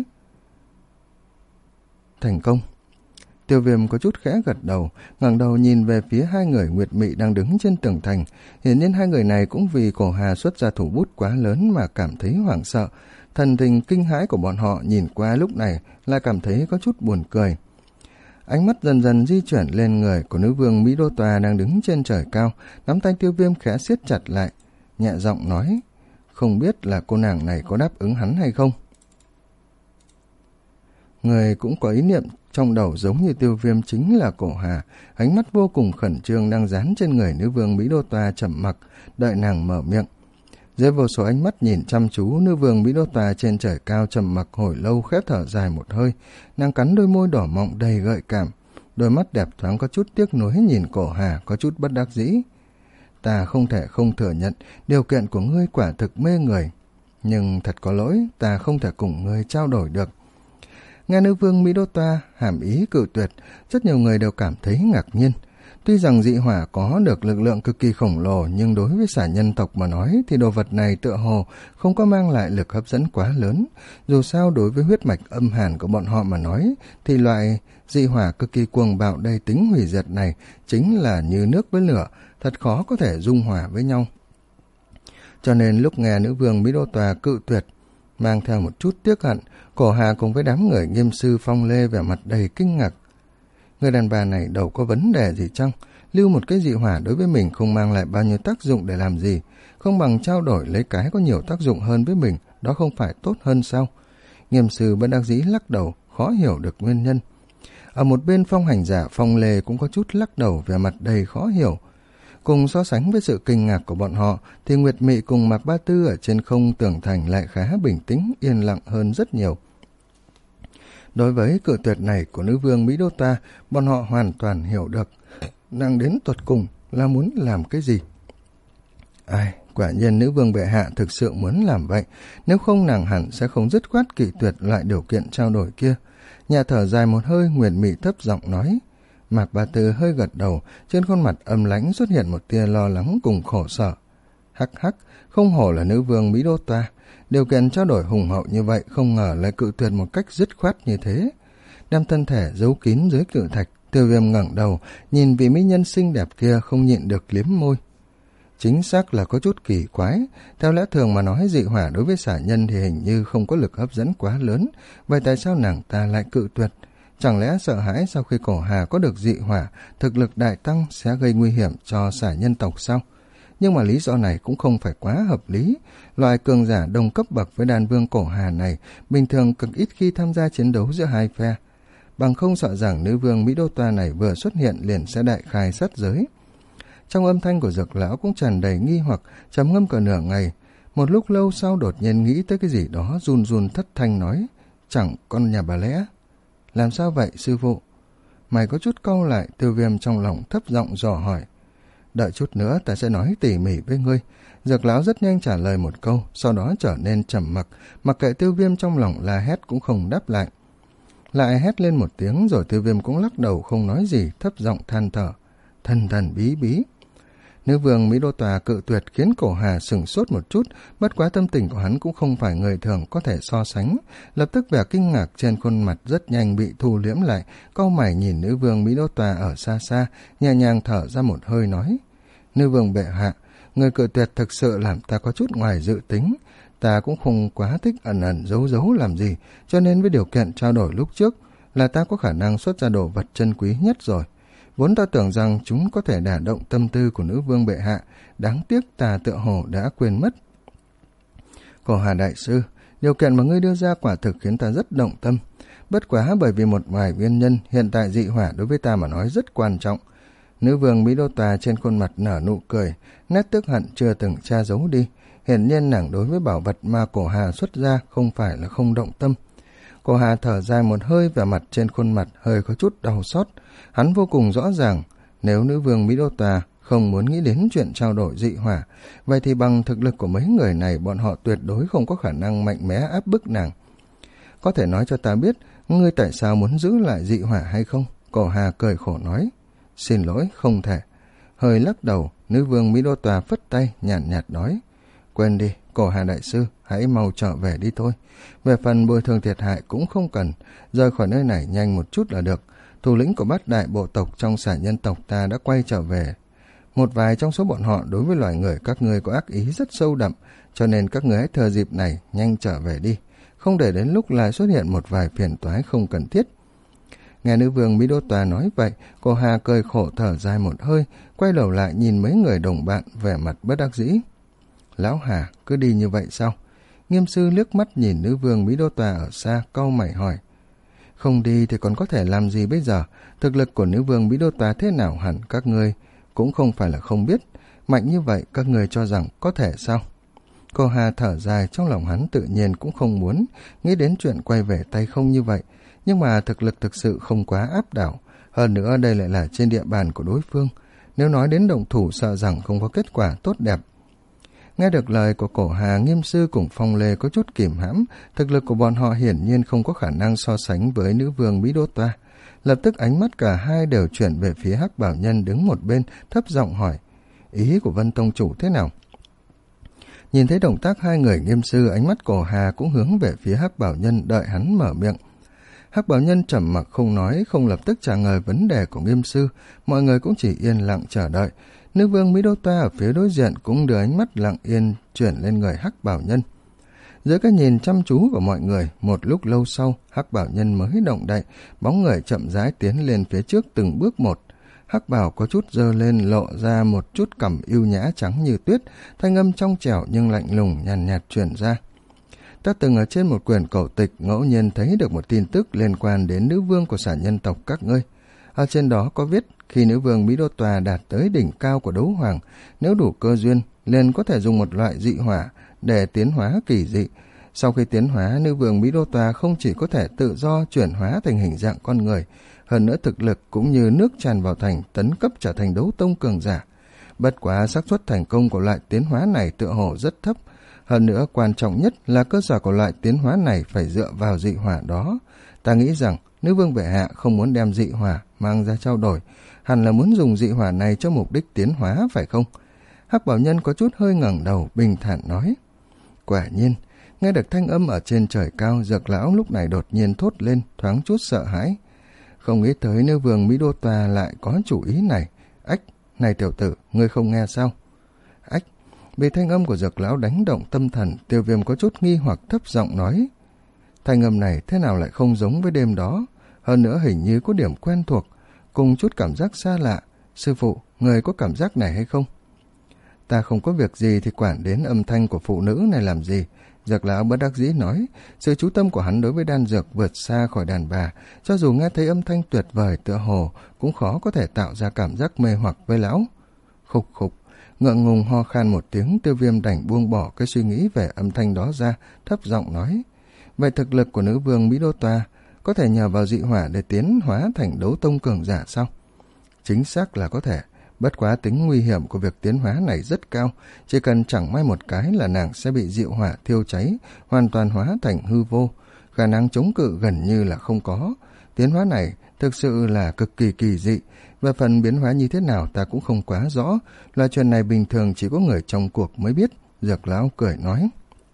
thành công. Tiêu Viêm có chút khẽ gật đầu, ngẩng đầu nhìn về phía hai người Nguyệt Mị đang đứng trên tường thành. Hiển nhiên hai người này cũng vì Cổ Hà xuất ra thủ bút quá lớn mà cảm thấy hoảng sợ. Thần tình kinh hãi của bọn họ nhìn qua lúc này lại cảm thấy có chút buồn cười. Ánh mắt dần dần di chuyển lên người của nữ vương Mỹ Đô Tòa đang đứng trên trời cao, nắm tay Tiêu Viêm khẽ siết chặt lại, nhẹ giọng nói, không biết là cô nàng này có đáp ứng hắn hay không. Người cũng có ý niệm trong đầu giống như Tiêu Viêm chính là Cổ Hà, ánh mắt vô cùng khẩn trương đang dán trên người nữ vương Mỹ Đô Tòa trầm mặc, đợi nàng mở miệng. Dưới vô số ánh mắt nhìn chăm chú, nữ vương Mỹ Đô Tòa trên trời cao trầm mặc hồi lâu, khép thở dài một hơi, nàng cắn đôi môi đỏ mọng đầy gợi cảm, đôi mắt đẹp thoáng có chút tiếc nuối nhìn Cổ Hà, có chút bất đắc dĩ. Ta không thể không thừa nhận, điều kiện của ngươi quả thực mê người, nhưng thật có lỗi, ta không thể cùng ngươi trao đổi được. Nghe nữ vương Mỹ Đô Toa hàm ý cự tuyệt, rất nhiều người đều cảm thấy ngạc nhiên. Tuy rằng dị hỏa có được lực lượng cực kỳ khổng lồ, nhưng đối với xà nhân tộc mà nói thì đồ vật này tựa hồ không có mang lại lực hấp dẫn quá lớn. Dù sao đối với huyết mạch âm hàn của bọn họ mà nói thì loại dị hỏa cực kỳ cuồng bạo đầy tính hủy diệt này chính là như nước với lửa, thật khó có thể dung hòa với nhau. Cho nên lúc nghe nữ vương Mỹ Đô Tòa cự tuyệt, mang theo một chút tiếc hận, Cổ Hà cùng với đám người nghiêm sư Phong Lê vẻ mặt đầy kinh ngạc. Người đàn bà này đâu có vấn đề gì chăng? Lưu một cái dị hỏa đối với mình không mang lại bao nhiêu tác dụng để làm gì, không bằng trao đổi lấy cái có nhiều tác dụng hơn với mình, đó không phải tốt hơn sao? Nghiêm sư bất đắc dĩ lắc đầu, khó hiểu được nguyên nhân. Ở một bên Phong hành giả Phong Lê cũng có chút lắc đầu, vẻ mặt đầy khó hiểu. Cùng so sánh với sự kinh ngạc của bọn họ thì Nguyệt Mị cùng Mạc Ba Tư ở trên không tường thành lại khá bình tĩnh, yên lặng hơn rất nhiều. Đối với cự tuyệt này của nữ vương Mỹ Đô Ta, bọn họ hoàn toàn hiểu được nàng đến tột cùng là muốn làm cái gì. Ai, quả nhiên nữ vương bệ hạ thực sự muốn làm vậy, nếu không nàng hẳn sẽ không dứt khoát cự tuyệt loại điều kiện trao đổi kia. Nhà thở dài một hơi, Nguyệt Mị thấp giọng nói. Mạc Ba Tư hơi gật đầu, trên khuôn mặt âm lãnh xuất hiện một tia lo lắng cùng khổ sở. Hắc hắc, không hổ là nữ vương Mỹ Đô Toa, điều kiện trao đổi hùng hậu như vậy không ngờ lại cự tuyệt một cách dứt khoát như thế. Đem thân thể giấu kín dưới cự thạch, Tiêu Viêm ngẩng đầu, nhìn vị mỹ nhân xinh đẹp kia không nhịn được liếm môi. Chính xác là có chút kỳ quái, theo lẽ thường mà nói dị hỏa đối với xả nhân thì hình như không có lực hấp dẫn quá lớn, vậy tại sao nàng ta lại cự tuyệt? Chẳng lẽ sợ hãi sau khi Cổ Hà có được dị hỏa, thực lực đại tăng sẽ gây nguy hiểm cho xả nhân tộc sao? Nhưng mà lý do này cũng không phải quá hợp lý. Loại cường giả đồng cấp bậc với đàn vương Cổ Hà này bình thường cực ít khi tham gia chiến đấu giữa hai phe. Bằng không sợ rằng nữ vương Mỹ Đô Toa này vừa xuất hiện liền sẽ đại khai sát giới. Trong âm thanh của Dược lão cũng tràn đầy nghi hoặc, trầm ngâm cả nửa ngày. Một lúc lâu sau đột nhiên nghĩ tới cái gì đó, run run thất thanh nói, chẳng con nhà bà lẽ. Làm sao vậy sư phụ? Mày có chút cau lại, Tiêu Viêm trong lòng thấp giọng dò hỏi. Đợi chút nữa ta sẽ nói tỉ mỉ với ngươi. Dược lão rất nhanh trả lời một câu, sau đó trở nên trầm mặc, mặc kệ Tiêu Viêm trong lòng la hét cũng không đáp lại. Lại hét lên một tiếng rồi Tiêu Viêm cũng lắc đầu không nói gì, thấp giọng than thở. Thần thần bí bí. Nữ vương Mỹ Đô Tòa cự tuyệt khiến Cổ Hà sửng sốt một chút, bất quá tâm tình của hắn cũng không phải người thường có thể so sánh. Lập tức vẻ kinh ngạc trên khuôn mặt rất nhanh bị thu liễm lại, cau mày nhìn nữ vương Mỹ Đô Tòa ở xa xa, nhẹ nhàng thở ra một hơi nói. Nữ vương bệ hạ, người cự tuyệt thực sự làm ta có chút ngoài dự tính. Ta cũng không quá thích ẩn ẩn giấu giấu làm gì, cho nên với điều kiện trao đổi lúc trước là ta có khả năng xuất ra đồ vật chân quý nhất rồi. Vốn ta tưởng rằng chúng có thể đả động tâm tư của nữ vương bệ hạ, đáng tiếc ta tựa hồ đã quên mất. Cổ Hà đại sư, điều kiện mà ngươi đưa ra quả thực khiến ta rất động tâm. Bất quá bởi vì một vài nguyên nhân, hiện tại dị hỏa đối với ta mà nói rất quan trọng. Nữ vương Mỹ Đô Tòa trên khuôn mặt nở nụ cười, nét tức hận chưa từng tra giấu đi. Hiển nhiên nàng đối với bảo vật mà Cổ Hà xuất ra không phải là không động tâm. Cổ Hà thở dài một hơi, vẻ mặt trên khuôn mặt hơi có chút đau xót. Hắn vô cùng rõ ràng, nếu nữ vương Mỹ Đô Tòa không muốn nghĩ đến chuyện trao đổi dị hỏa, vậy thì bằng thực lực của mấy người này bọn họ tuyệt đối không có khả năng mạnh mẽ áp bức nàng. Có thể nói cho ta biết, ngươi tại sao muốn giữ lại dị hỏa hay không? Cổ Hà cười khổ nói. Xin lỗi, không thể. Hơi lắc đầu, nữ vương Mỹ Đô Tòa phất tay, nhàn nhạt, nhạt nói. Quên đi, Cổ Hà đại sư, hãy mau trở về đi thôi. Về phần bồi thường thiệt hại cũng không cần, rời khỏi nơi này nhanh một chút là được. Thủ lĩnh của bát đại bộ tộc trong xả nhân tộc ta đã quay trở về. Một vài trong số bọn họ đối với loài người các ngươi có ác ý rất sâu đậm, cho nên các ngươi hãy thừa dịp này nhanh trở về đi, không để đến lúc lại xuất hiện một vài phiền toái không cần thiết. Nghe nữ vương Mỹ Đô Tòa nói vậy, cô Hà cười khổ thở dài một hơi, quay đầu lại nhìn mấy người đồng bạn vẻ mặt bất đắc dĩ. Lão Hà, cứ đi như vậy sao? Nghiêm sư liếc mắt nhìn nữ vương Mỹ Đô Tòa ở xa, cau mày hỏi. Không đi thì còn có thể làm gì bây giờ? Thực lực của nữ vương Mỹ Đô Tòa thế nào hẳn các ngươi cũng không phải là không biết. Mạnh như vậy các ngươi cho rằng có thể sao? Cô Hà thở dài, trong lòng hắn tự nhiên cũng không muốn nghĩ đến chuyện quay về tay không như vậy. Nhưng mà thực lực thực sự không quá áp đảo. Hơn nữa đây lại là trên địa bàn của đối phương. Nếu nói đến động thủ sợ rằng không có kết quả tốt đẹp. Nghe được lời của Cổ Hà, Nghiêm sư cùng Phong Lê có chút kìm hãm, thực lực của bọn họ hiển nhiên không có khả năng so sánh với nữ vương Mỹ Đô Tòa. Lập tức ánh mắt cả hai đều chuyển về phía Hắc Bảo Nhân đứng một bên, thấp giọng hỏi, ý của Vân Tông chủ thế nào? Nhìn thấy động tác hai người Nghiêm sư, ánh mắt Cổ Hà cũng hướng về phía Hắc Bảo Nhân đợi hắn mở miệng. Hắc Bảo Nhân trầm mặc không nói, không lập tức trả lời vấn đề của Nghiêm sư, mọi người cũng chỉ yên lặng chờ đợi. Nữ vương Mỹ Đô Tòa ở phía đối diện cũng đưa ánh mắt lặng yên chuyển lên người Hắc Bảo Nhân. Dưới cái nhìn chăm chú của mọi người, một lúc lâu sau, Hắc Bảo Nhân mới động đậy, bóng người chậm rãi tiến lên phía trước từng bước một. Hắc Bảo có chút giơ lên, lộ ra một chút cằm yêu nhã trắng như tuyết, thanh âm trong trẻo nhưng lạnh lùng nhàn nhạt truyền ra. Ta từng ở trên một quyển cổ tịch ngẫu nhiên thấy được một tin tức liên quan đến nữ vương của xả nhân tộc các ngươi. Ở trên đó có viết, khi nữ vương Mỹ Đô Tòa đạt tới đỉnh cao của đấu hoàng, nếu đủ cơ duyên, liền có thể dùng một loại dị hỏa để tiến hóa kỳ dị. Sau khi tiến hóa, nữ vương Mỹ Đô Tòa không chỉ có thể tự do chuyển hóa thành hình dạng con người, hơn nữa thực lực cũng như nước tràn vào thành tấn cấp trở thành đấu tông cường giả. Bất quá xác suất thành công của loại tiến hóa này tựa hồ rất thấp. Hơn nữa quan trọng nhất là cơ sở của loại tiến hóa này phải dựa vào dị hỏa đó. Ta nghĩ rằng nữ vương bệ hạ không muốn đem dị hỏa mang ra trao đổi, hẳn là muốn dùng dị hỏa này cho mục đích tiến hóa phải không? Hắc Bảo Nhân có chút hơi ngẩng đầu, bình thản nói. Quả nhiên, nghe được thanh âm ở trên trời cao, Dược lão lúc này đột nhiên thốt lên, thoáng chút sợ hãi. Không nghĩ tới nữ vương Mỹ Đô Tòa lại có chủ ý này. Ách, này tiểu tử, ngươi không nghe sao? Ách, bị thanh âm của Dược lão đánh động tâm thần, Tiêu Viêm có chút nghi hoặc thấp giọng nói. Thanh âm này thế nào lại không giống với đêm đó? Hơn nữa hình như có điểm quen thuộc, cùng chút cảm giác xa lạ. Sư phụ, người có cảm giác này hay không? Ta không có việc gì thì quản đến âm thanh của phụ nữ này làm gì? Dược lão bất đắc dĩ nói. Sự chú tâm của hắn đối với đan dược vượt xa khỏi đàn bà, cho dù nghe thấy âm thanh tuyệt vời tựa hồ cũng khó có thể tạo ra cảm giác mê hoặc với lão. Khục khục, ngượng ngùng ho khan một tiếng, Tiêu Viêm đành buông bỏ cái suy nghĩ về âm thanh đó ra, thấp giọng nói. Vậy thực lực của nữ vương Mỹ Đô Tòa có thể nhờ vào dị hỏa để tiến hóa thành đấu tông cường giả sao? Chính xác là có thể, bất quá tính nguy hiểm của việc tiến hóa này rất cao, chỉ cần chẳng may một cái là nàng sẽ bị dị hỏa thiêu cháy, hoàn toàn hóa thành hư vô, khả năng chống cự gần như là không có. Tiến hóa này thực sự là cực kỳ kỳ dị. Về phần biến hóa như thế nào ta cũng không quá rõ. Loại chuyện này bình thường chỉ có người trong cuộc mới biết. Dược lão cười nói.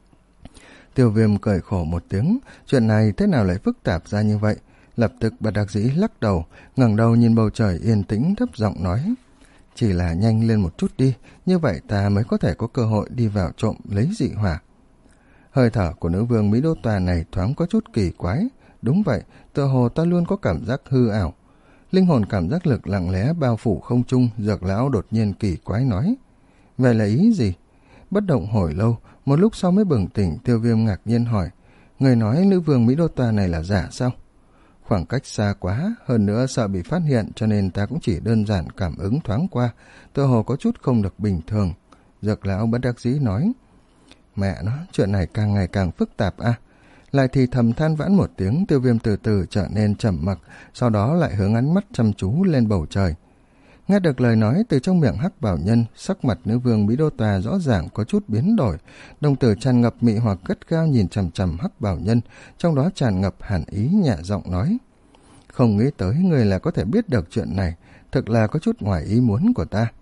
Tiêu Viêm cười khổ một tiếng. Chuyện này thế nào lại phức tạp ra như vậy? Lập tức bất đắc dĩ lắc đầu, ngẩng đầu nhìn bầu trời yên tĩnh thấp giọng nói. Chỉ là nhanh lên một chút đi, như vậy ta mới có thể có cơ hội đi vào trộm lấy dị hỏa. Hơi thở của nữ vương Mỹ Đô Tòa này thoáng có chút kỳ quái. Đúng vậy, tựa hồ ta luôn có cảm giác hư ảo. Linh hồn cảm giác lực lặng lẽ bao phủ không trung. Dược lão đột nhiên kỳ quái nói. Vậy là ý gì? Bất động hồi lâu, một lúc sau mới bừng tỉnh. Tiêu Viêm ngạc nhiên hỏi. Người nói nữ vương Mỹ Đô Tòa này là giả sao? Khoảng cách xa quá, hơn nữa sợ bị phát hiện, cho nên ta cũng chỉ đơn giản cảm ứng thoáng qua, tựa hồ có chút không được bình thường. Dược lão bất đắc dĩ nói. Mẹ nó, chuyện này càng ngày càng phức tạp à? Lại thì thầm than vãn một tiếng. Tiêu Viêm từ từ trở nên trầm mặc, sau đó lại hướng ánh mắt chăm chú lên bầu trời. Nghe được lời nói từ trong miệng Hắc Bảo Nhân, sắc mặt nữ vương Mỹ Đô Tòa rõ ràng có chút biến đổi, đồng tử tràn ngập mị hoặc gắt gao nhìn chằm chằm Hắc Bảo Nhân, trong đó tràn ngập hàn ý, nhẹ giọng nói. Không nghĩ tới người là có thể biết được chuyện này, thực là có chút ngoài ý muốn của ta.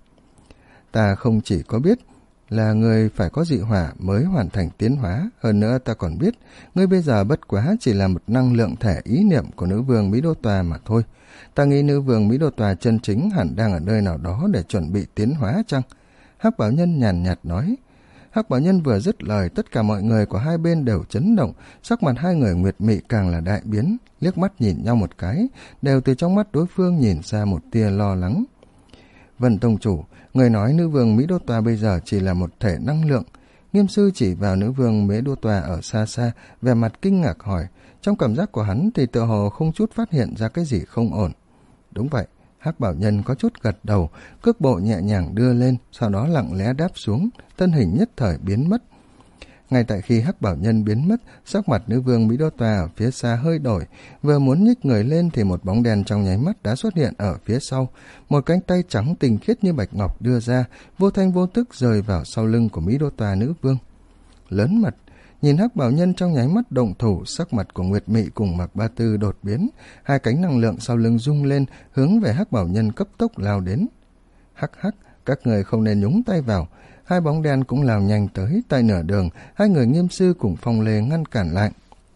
Ta không chỉ có biết là người phải có dị hỏa mới hoàn thành tiến hóa, hơn nữa ta còn biết ngươi bây giờ bất quá chỉ là một năng lượng thể ý niệm của nữ vương Mỹ Đô Tòa mà thôi. Ta nghĩ nữ vương Mỹ Đô Tòa chân chính hẳn đang ở nơi nào đó để chuẩn bị tiến hóa chăng? Hắc Bảo Nhân nhàn nhạt nói. Hắc Bảo Nhân vừa dứt lời, tất cả mọi người của hai bên đều chấn động, sắc mặt hai người nguyệt mị càng là đại biến, liếc mắt nhìn nhau một cái, đều từ trong mắt đối phương nhìn ra một tia lo lắng. Vân Tông Chủ, người nói nữ vương Mỹ Đô Tòa bây giờ chỉ là một thể năng lượng. Nghiêm sư chỉ vào nữ vương Mỹ Đô Tòa ở xa xa, vẻ mặt kinh ngạc hỏi. Trong cảm giác của hắn thì tựa hồ không chút phát hiện ra cái gì không ổn. Đúng vậy, Hắc Bảo Nhân có chút gật đầu, cước bộ nhẹ nhàng đưa lên, sau đó lặng lẽ đáp xuống, thân hình nhất thời biến mất. Ngay tại khi Hắc Bảo Nhân biến mất, sắc mặt nữ vương Mỹ Đô Tòa ở phía xa hơi đổi, vừa muốn nhích người lên thì một bóng đèn trong nháy mắt đã xuất hiện ở phía sau, một cánh tay trắng tinh khiết như bạch ngọc đưa ra, vô thanh vô tức rơi vào sau lưng của Mỹ Đô Tòa nữ vương. Lớn mật, nhìn Hắc Bảo Nhân trong nháy mắt động thủ, sắc mặt của Nguyệt Mị cùng Mạc Ba Tư đột biến, hai cánh năng lượng sau lưng rung lên, hướng về Hắc Bảo Nhân cấp tốc lao đến. Hắc hắc, các người không nên nhúng tay vào. Hai bóng đen cũng lao nhanh tới, tại nửa đường, hai người Nghiêm sư cùng Phong Lê ngăn cản lại.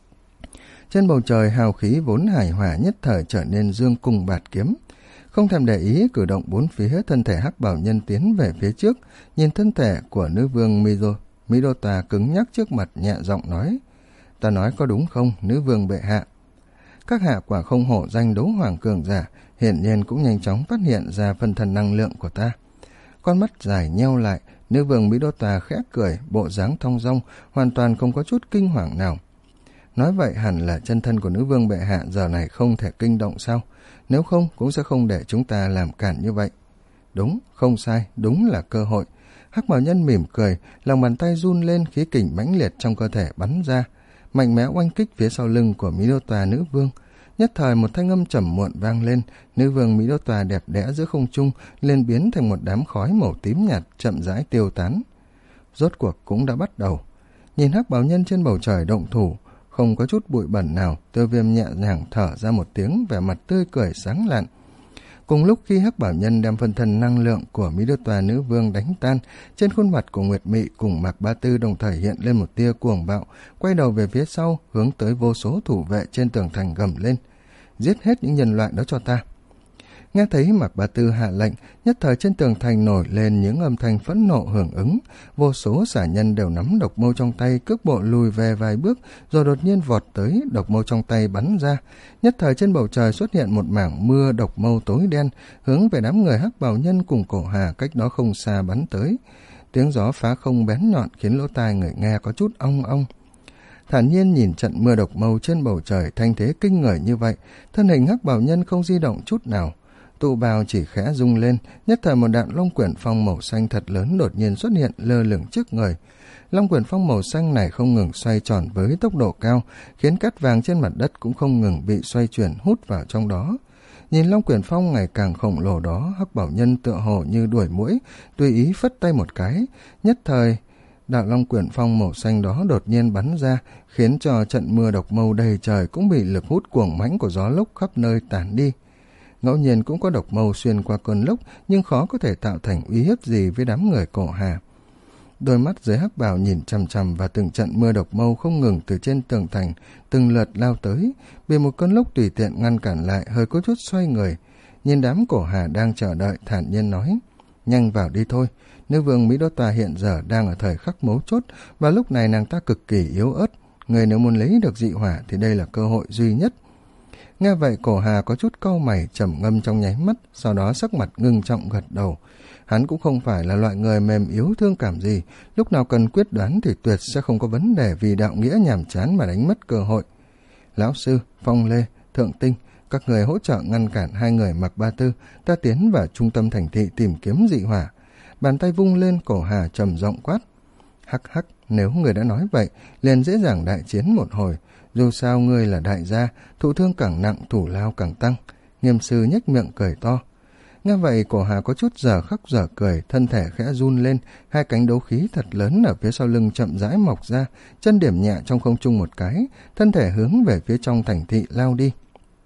Trên bầu trời hào khí vốn hài hòa nhất thời trở nên dương cung bạt kiếm. Không thèm để ý cử động bốn phía, thân thể Hắc Bảo Nhân tiến về phía trước, nhìn thân thể của nữ vương Mizo, Mỹ Đô Tòa cứng nhắc trước mặt, nhẹ giọng nói. Ta nói có đúng không, nữ vương bệ hạ? Các hạ quả không hổ danh đấu hoàng cường giả, hiển nhiên cũng nhanh chóng phát hiện ra phân thân năng lượng của ta. Con mắt dài nheo lại, nữ vương Mỹ Đô Tòa khẽ cười, bộ dáng thong dong, hoàn toàn không có chút kinh hoàng nào. Nói vậy hẳn là chân thân của nữ vương bệ hạ giờ này không thể kinh động sao? Nếu không cũng sẽ không để chúng ta làm cản như vậy. Đúng, không sai, đúng là cơ hội. Hắc Bảo Nhân mỉm cười, lòng bàn tay run lên, khí kình mãnh liệt trong cơ thể bắn ra, mạnh mẽ oanh kích phía sau lưng của Mỹ Đô Tòa nữ vương. Nhất thời một thanh âm trầm muộn vang lên, nữ vương Mỹ Đô Tòa đẹp đẽ giữa không trung lên biến thành một đám khói màu tím nhạt chậm rãi tiêu tán. Rốt cuộc cũng đã bắt đầu. Nhìn Hắc Bảo Nhân trên bầu trời động thủ, không có chút bụi bẩn nào, Tiêu Viêm nhẹ nhàng thở ra một tiếng, vẻ mặt tươi cười sáng lạn. Cùng lúc khi Hắc Bảo Nhân đem phân thân năng lượng của Mỹ Đô Tòa nữ vương đánh tan, trên khuôn mặt của Nguyệt Mị cùng Mạc Ba Tư đồng thời hiện lên một tia cuồng bạo, quay đầu về phía sau, hướng tới vô số thủ vệ trên tường thành gầm lên. Giết hết những nhân loại đó cho ta. Nghe thấy Mạc Ba Tư hạ lệnh, nhất thời trên tường thành nổi lên những âm thanh phẫn nộ hưởng ứng, vô số xả nhân đều nắm độc mâu trong tay, cước bộ lùi về vài bước, rồi đột nhiên vọt tới, độc mâu trong tay bắn ra. Nhất thời trên bầu trời xuất hiện một mảng mưa độc mâu tối đen, hướng về đám người Hắc Bảo Nhân cùng Cổ Hà cách đó không xa bắn tới. Tiếng gió phá không bén nhọn khiến lỗ tai người nghe có chút ong ong. Thản nhiên nhìn trận mưa độc mâu trên bầu trời thanh thế kinh người như vậy, thân hình Hắc Bảo Nhân không di động chút nào. Tụ bào chỉ khẽ rung lên, nhất thời một đạn long quyển phong màu xanh thật lớn đột nhiên xuất hiện lơ lửng trước người. Long quyển phong màu xanh này không ngừng xoay tròn với tốc độ cao, khiến cát vàng trên mặt đất cũng không ngừng bị xoay chuyển hút vào trong đó. Nhìn long quyển phong ngày càng khổng lồ đó, Hắc Bảo Nhân tựa hồ như đuổi muỗi, tùy ý phất tay một cái, nhất thời Đạo long quyển phong màu xanh đó đột nhiên bắn ra, khiến cho trận mưa độc mâu đầy trời cũng bị lực hút cuồng mãnh của gió lốc khắp nơi tản đi. Ngẫu nhiên cũng có độc mâu xuyên qua cơn lốc, nhưng khó có thể tạo thành uy hiếp gì với đám người Cổ Hà. Đôi mắt dưới hắc bào nhìn chằm chằm và từng trận mưa độc mâu không ngừng từ trên tường thành từng lượt lao tới, bị một cơn lốc tùy tiện ngăn cản lại, hơi có chút xoay người. Nhìn đám Cổ Hà đang chờ đợi, thản nhiên nói: nhanh vào đi thôi. Nữ vương Mỹ Đô Tòa hiện giờ đang ở thời khắc mấu chốt, và lúc này nàng ta cực kỳ yếu ớt. Người nếu muốn lấy được dị hỏa thì đây là cơ hội duy nhất. Nghe vậy, Cổ Hà có chút cau mày, trầm ngâm trong nháy mắt, sau đó sắc mặt ngưng trọng gật đầu. Hắn cũng không phải là loại người mềm yếu thương cảm gì, lúc nào cần quyết đoán thì tuyệt sẽ không có vấn đề vì đạo nghĩa nhàm chán mà đánh mất cơ hội. Lão sư, Phong Lê, Thượng Tinh, các người hỗ trợ ngăn cản hai người Mạc Ba Tư, ta tiến vào trung tâm thành thị tìm kiếm dị hỏa. Bàn tay vung lên, Cổ Hà trầm giọng quát: hắc hắc, nếu người đã nói vậy, liền dễ dàng đại chiến một hồi. Dù sao ngươi là đại gia, thụ thương càng nặng, thủ lao càng tăng. Nghiêm sư nhếch miệng cười to. Nghe vậy, Cổ Hà có chút dở khóc dở cười, thân thể khẽ run lên, hai cánh đấu khí thật lớn ở phía sau lưng chậm rãi mọc ra, chân điểm nhẹ trong không trung một cái, thân thể hướng về phía trong thành thị lao đi.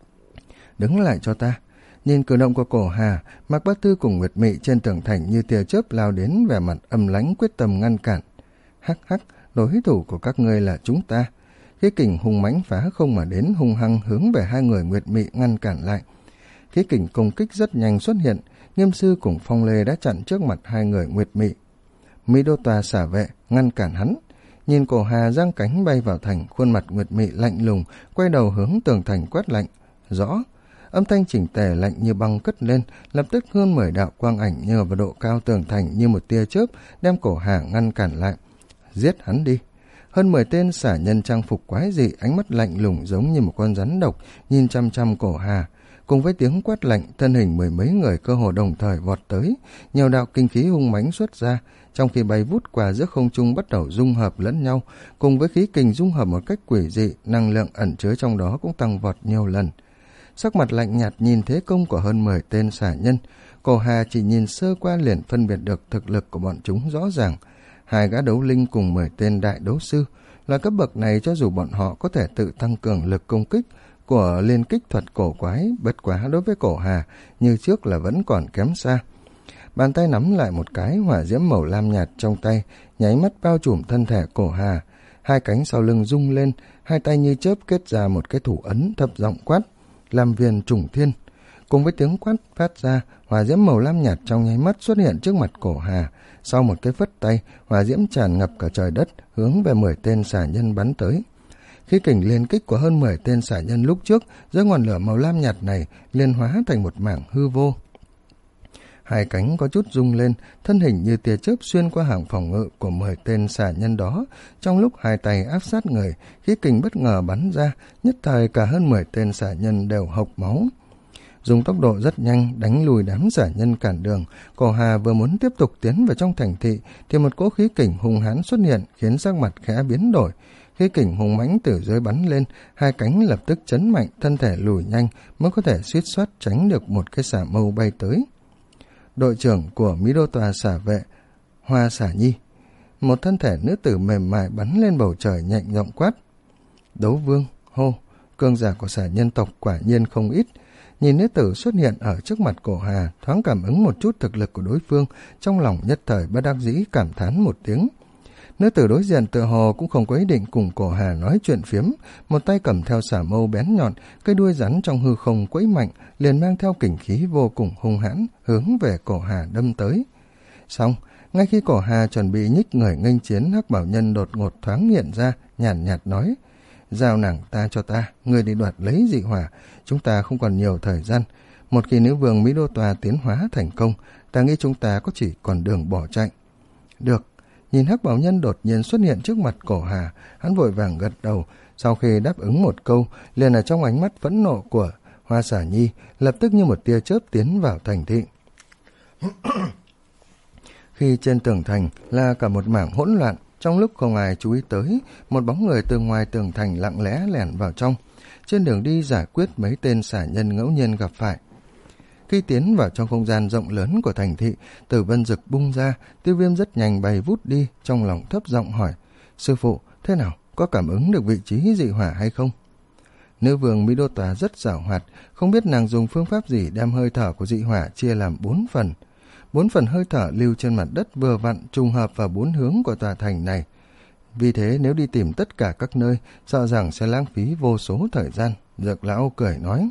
Đứng lại cho ta. Nhìn cử động của Cổ Hà, Mạc Bá Tư cùng Nguyệt Mị trên tường thành như tia chớp lao đến, vẻ mặt âm lãnh quyết tâm ngăn cản. Hắc hắc, đối thủ của các ngươi là chúng ta. Khí kình hung mãnh phá không mà đến, hung hăng hướng về hai người Nguyệt Mị ngăn cản lại. Khí kình công kích rất nhanh xuất hiện, Nghiêm sư cùng Phong Lê đã chặn trước mặt hai người Nguyệt Mị. Mỹ Đô Tòa xả vệ ngăn cản hắn. Nhìn Cổ Hà giang cánh bay vào thành, khuôn mặt Nguyệt Mị lạnh lùng, quay đầu hướng tường thành quát lạnh: rõ. Âm thanh chỉnh tề lạnh như băng cất lên, lập tức hơn mười đạo quang ảnh nhờ vào độ cao tường thành như một tia chớp đem Cổ Hà ngăn cản lại. Giết hắn đi. Hơn mười tên xả nhân trang phục quái dị, ánh mắt lạnh lùng giống như một con rắn độc, nhìn chăm chăm Cổ Hà. Cùng với tiếng quát lạnh, thân hình mười mấy người cơ hồ đồng thời vọt tới, nhiều đạo kinh khí hung mãnh xuất ra, trong khi bay vút qua giữa không trung bắt đầu dung hợp lẫn nhau, cùng với khí kình dung hợp một cách quỷ dị, năng lượng ẩn chứa trong đó cũng tăng vọt nhiều lần. Sắc mặt lạnh nhạt nhìn thế công của hơn mười tên xả nhân, Cổ Hà chỉ nhìn sơ qua liền phân biệt được thực lực của bọn chúng rõ ràng. Hai gã đấu linh cùng mười tên đại đấu sư, là cấp bậc này cho dù bọn họ có thể tự tăng cường lực công kích của liên kích thuật cổ quái, bất quá đối với Cổ Hà như trước là vẫn còn kém xa. Bàn tay nắm lại một cái, hỏa diễm màu lam nhạt trong tay nháy mắt bao trùm thân thể Cổ Hà, hai cánh sau lưng rung lên, hai tay như chớp kết ra một cái thủ ấn, thấp giọng quát: Lam Viên Trùng Thiên. Cùng với tiếng quát phát ra, hỏa diễm màu lam nhạt trong nháy mắt xuất hiện trước mặt Cổ Hà. Sau một cái phất tay, hỏa diễm tràn ngập cả trời đất, hướng về mười tên xả nhân bắn tới. Khí kình liên kích của hơn mười tên xả nhân lúc trước dưới ngọn lửa màu lam nhạt này liên hóa thành một mảng hư vô. Hai cánh có chút rung lên, thân hình như tia chớp xuyên qua hàng phòng ngự của mười tên xả nhân đó. Trong lúc hai tay áp sát người, khí kình bất ngờ bắn ra, nhất thời cả hơn mười tên xả nhân đều hộc máu. Dùng tốc độ rất nhanh đánh lùi đám xả nhân cản đường, Cổ Hà vừa muốn tiếp tục tiến vào trong thành thị thì một cỗ khí kình hung hãn xuất hiện, khiến sắc mặt khẽ biến đổi. Khí kình hung mãnh từ dưới bắn lên, hai cánh lập tức chấn mạnh, thân thể lùi nhanh mới có thể suýt soát tránh được một cái xả mâu bay tới. Đội trưởng của Mỹ Đô Tòa xả vệ, Hoa Xả Nhi, một thân thể nữ tử mềm mại bắn lên bầu trời, nhạnh giọng quát: Đấu vương, hô, cường giả của xả nhân tộc quả nhiên không ít. Nhìn nữ tử xuất hiện ở trước mặt Cổ Hà, thoáng cảm ứng một chút thực lực của đối phương, trong lòng nhất thời bất đắc dĩ cảm thán một tiếng. Nữ tử đối diện tựa hồ cũng không có ý định cùng Cổ Hà nói chuyện phiếm, một tay cầm theo xả mâu bén nhọn, cây đuôi rắn trong hư không quẫy mạnh, liền mang theo kình khí vô cùng hung hãn hướng về Cổ Hà đâm tới. Xong, ngay khi Cổ Hà chuẩn bị nhích người nghênh chiến, hắc bảo nhân đột ngột thoáng hiện ra, nhàn nhạt, nhạt nói: Giao nàng ta cho ta, ngươi đi đoạt lấy dị hỏa, chúng ta không còn nhiều thời gian. Một khi nữ vương Mỹ Đô Tòa tiến hóa thành công, ta nghĩ chúng ta có chỉ còn đường bỏ chạy. Được. Nhìn hắc bảo nhân đột nhiên xuất hiện trước mặt Cổ Hà, hắn vội vàng gật đầu, sau khi đáp ứng một câu, liền ở trong ánh mắt phẫn nộ của Hoa Xả Nhi, lập tức như một tia chớp tiến vào thành thị. Khi trên tường thành là cả một mảng hỗn loạn, trong lúc không ai chú ý tới, một bóng người từ ngoài tường thành lặng lẽ lẻn vào trong, trên đường đi giải quyết mấy tên xả nhân ngẫu nhiên gặp phải. Khi tiến vào trong không gian rộng lớn của thành thị, Tử Vân Dực bung ra, Tiêu Viêm rất nhanh bay vút đi, trong lòng thấp giọng hỏi: sư phụ, thế nào, có cảm ứng được vị trí dị hỏa hay không? Nữ vương Mỹ Đô Tòa rất giảo hoạt, không biết nàng dùng phương pháp gì đem hơi thở của dị hỏa chia làm bốn phần. Bốn phần hơi thở lưu trên mặt đất vừa vặn trùng hợp vào bốn hướng của tòa thành này. Vì thế nếu đi tìm tất cả các nơi, sợ rằng sẽ lãng phí vô số thời gian. Dược lão cười nói: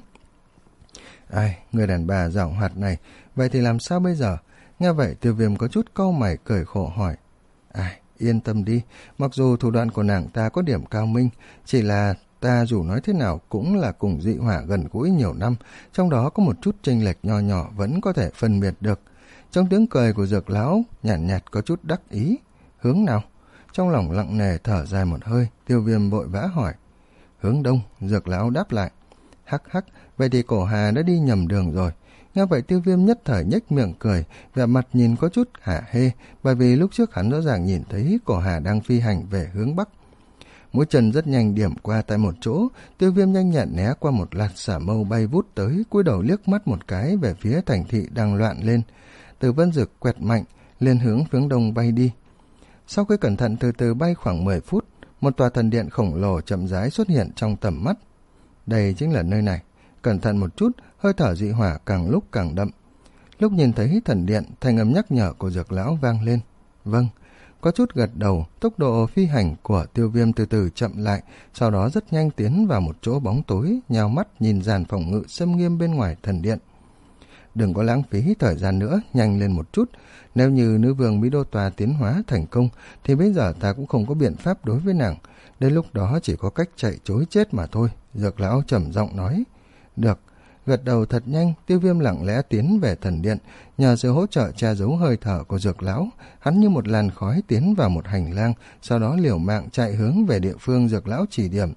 ai, người đàn bà giảo hoạt này, vậy thì làm sao bây giờ? Nghe vậy Tiêu Viêm có chút cau mày cười khổ hỏi: ai, yên tâm đi, mặc dù thủ đoạn của nàng ta có điểm cao minh, chỉ là ta dù nói thế nào cũng là cùng dị hỏa gần gũi nhiều năm, trong đó có một chút chênh lệch nho nhỏ vẫn có thể phân biệt được. Trong tiếng cười của Dược lão nhàn nhạt, nhạt có chút đắc ý. Hướng nào? Trong lòng lặng nề thở dài một hơi, Tiêu Viêm vội vã hỏi. Hướng đông, Dược lão đáp lại. Hắc hắc, vậy thì Cổ Hà đã đi nhầm đường rồi. Nghe vậy Tiêu Viêm nhất thời nhếch miệng cười, vẻ mặt nhìn có chút hả hê, bởi vì lúc trước hắn rõ ràng nhìn thấy Cổ Hà đang phi hành về hướng bắc. Mũi chân rất nhanh điểm qua tại một chỗ, Tiêu Viêm nhanh nhẹn né qua một lạt xả mâu bay vút tới, cúi đầu liếc mắt một cái về phía thành thị đang loạn lên. Tử Vân Dực quẹt mạnh, lên hướng hướng đông bay đi. Sau khi cẩn thận từ từ bay khoảng mười phút, một tòa thần điện khổng lồ chậm rãi xuất hiện trong tầm mắt. Đây chính là nơi này. Cẩn thận một chút, hơi thở dị hỏa càng lúc càng đậm. Lúc nhìn thấy thần điện, thanh âm nhắc nhở của Dược lão vang lên. Vâng. Có chút gật đầu, tốc độ phi hành của Tiêu Viêm từ từ chậm lại, sau đó rất nhanh tiến vào một chỗ bóng tối, nhào mắt nhìn dàn phòng ngự xâm nghiêm bên ngoài thần điện. Đừng có lãng phí thời gian nữa, nhanh lên một chút. Nếu như nữ vương Mỹ Đô Tòa tiến hóa thành công, thì bây giờ ta cũng không có biện pháp đối với nàng. Đến lúc đó chỉ có cách chạy trối chết mà thôi. Dược lão trầm giọng nói. Được. Gật đầu thật nhanh, Tiêu Viêm lặng lẽ tiến về thần điện. Nhờ sự hỗ trợ che giấu hơi thở của Dược lão, hắn như một làn khói tiến vào một hành lang, sau đó liều mạng chạy hướng về địa phương Dược lão chỉ điểm.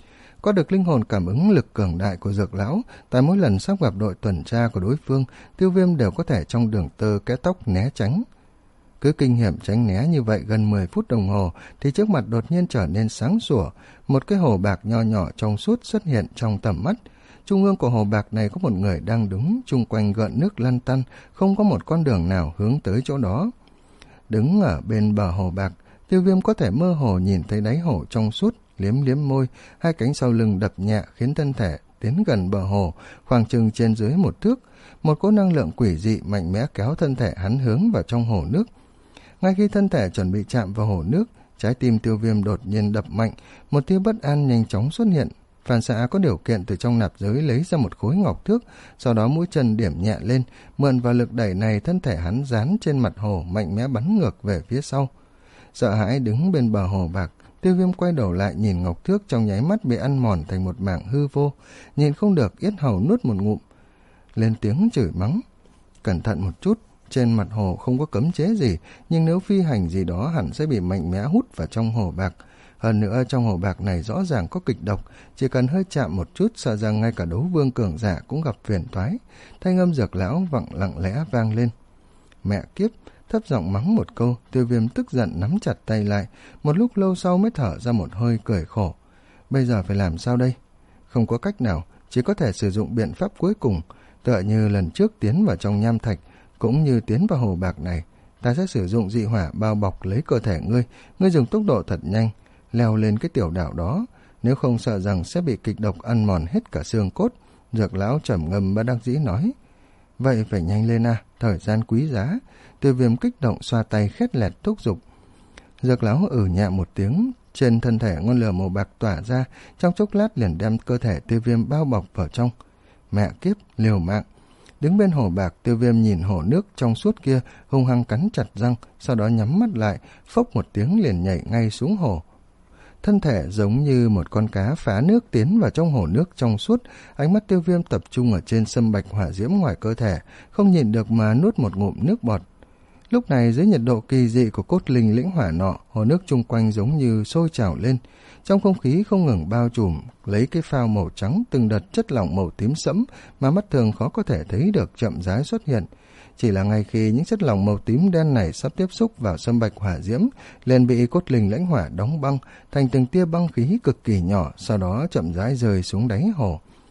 Có được linh hồn cảm ứng lực cường đại của Dược lão, tại mỗi lần sắp gặp đội tuần tra của đối phương, Tiêu Viêm đều có thể trong đường tơ kẽ tóc né tránh. Cứ kinh nghiệm tránh né như vậy gần mười phút đồng hồ, thì trước mặt đột nhiên trở nên sáng sủa, một cái hồ bạc nho nhỏ trong suốt xuất hiện trong tầm mắt. Trung ương của hồ bạc này có một người đang đứng, chung quanh gợn nước lăn tăn, không có một con đường nào hướng tới chỗ đó. Đứng ở bên bờ hồ bạc, Tiêu Viêm có thể mơ hồ nhìn thấy đáy hồ trong suốt, liếm liếm môi, hai cánh sau lưng đập nhẹ khiến thân thể tiến gần bờ hồ, khoảng chừng trên dưới một thước. Một cỗ năng lượng quỷ dị mạnh mẽ kéo thân thể hắn hướng vào trong hồ nước. Ngay khi thân thể chuẩn bị chạm vào hồ nước, trái tim Tiêu Viêm đột nhiên đập mạnh, một tia bất an nhanh chóng xuất hiện. Phản xạ có điều kiện từ trong nạp giới lấy ra một khối ngọc thước, sau đó mũi chân điểm nhẹ lên, mượn vào lực đẩy này thân thể hắn dán trên mặt hồ mạnh mẽ bắn ngược về phía sau. Sợ hãi đứng bên bờ hồ bạc, Tiêu Viêm quay đầu lại nhìn ngọc thước trong nháy mắt bị ăn mòn thành một mảng hư vô, nhìn không được yết hầu nuốt một ngụm, lên tiếng chửi mắng. Cẩn thận một chút, trên mặt hồ không có cấm chế gì, nhưng nếu phi hành gì đó hẳn sẽ bị mạnh mẽ hút vào trong hồ bạc. Hơn nữa trong hồ bạc này rõ ràng có kịch độc, chỉ cần hơi chạm một chút sợ rằng ngay cả đấu vương cường giả cũng gặp phiền toái. Thanh âm Dược lão vọng lặng lẽ vang lên. Mẹ kiếp, thấp giọng mắng một câu, Tiêu Viêm tức giận nắm chặt tay lại, một lúc lâu sau mới thở ra một hơi cười khổ. Bây giờ phải làm sao đây? Không có cách nào, chỉ có thể sử dụng biện pháp cuối cùng, tựa như lần trước tiến vào trong nham thạch, cũng như tiến vào hồ bạc này. Ta sẽ sử dụng dị hỏa bao bọc lấy cơ thể ngươi, ngươi dùng tốc độ thật nhanh, leo lên cái tiểu đảo đó, nếu không sợ rằng sẽ bị kịch độc ăn mòn hết cả xương cốt. Dược lão trầm ngâm bất đắc dĩ nói. Vậy phải nhanh lên à, thời gian quý giá. Tiêu Viêm kích động xoa tay khét lẹt thúc giục. Dược lão ử nhẹ một tiếng, trên thân thể ngọn lửa màu bạc tỏa ra, trong chốc lát liền đem cơ thể Tiêu Viêm bao bọc vào trong. Mẹ kiếp, liều mạng. Đứng bên hồ bạc, Tiêu Viêm nhìn hồ nước trong suốt kia, hung hăng cắn chặt răng, sau đó nhắm mắt lại, phốc một tiếng liền nhảy ngay xuống hồ. Thân thể giống như một con cá phá nước tiến vào trong hồ nước trong suốt, ánh mắt Tiêu Viêm tập trung ở trên sâm bạch hỏa diễm ngoài cơ thể, không nhìn được mà nuốt một ngụm nước bọt. Lúc này dưới nhiệt độ kỳ dị của cốt linh lĩnh hỏa nọ, hồ nước chung quanh giống như sôi trào lên, trong không khí không ngừng bao trùm lấy cái phao màu trắng, từng đợt chất lỏng màu tím sẫm mà mắt thường khó có thể thấy được chậm rãi xuất hiện. Chỉ là ngay khi những chất lỏng màu tím đen này sắp tiếp xúc vào sâm bạch hỏa diễm, liền bị cốt linh lãnh hỏa đóng băng thành từng tia băng khí cực kỳ nhỏ, sau đó chậm rãi rơi xuống đáy hồ.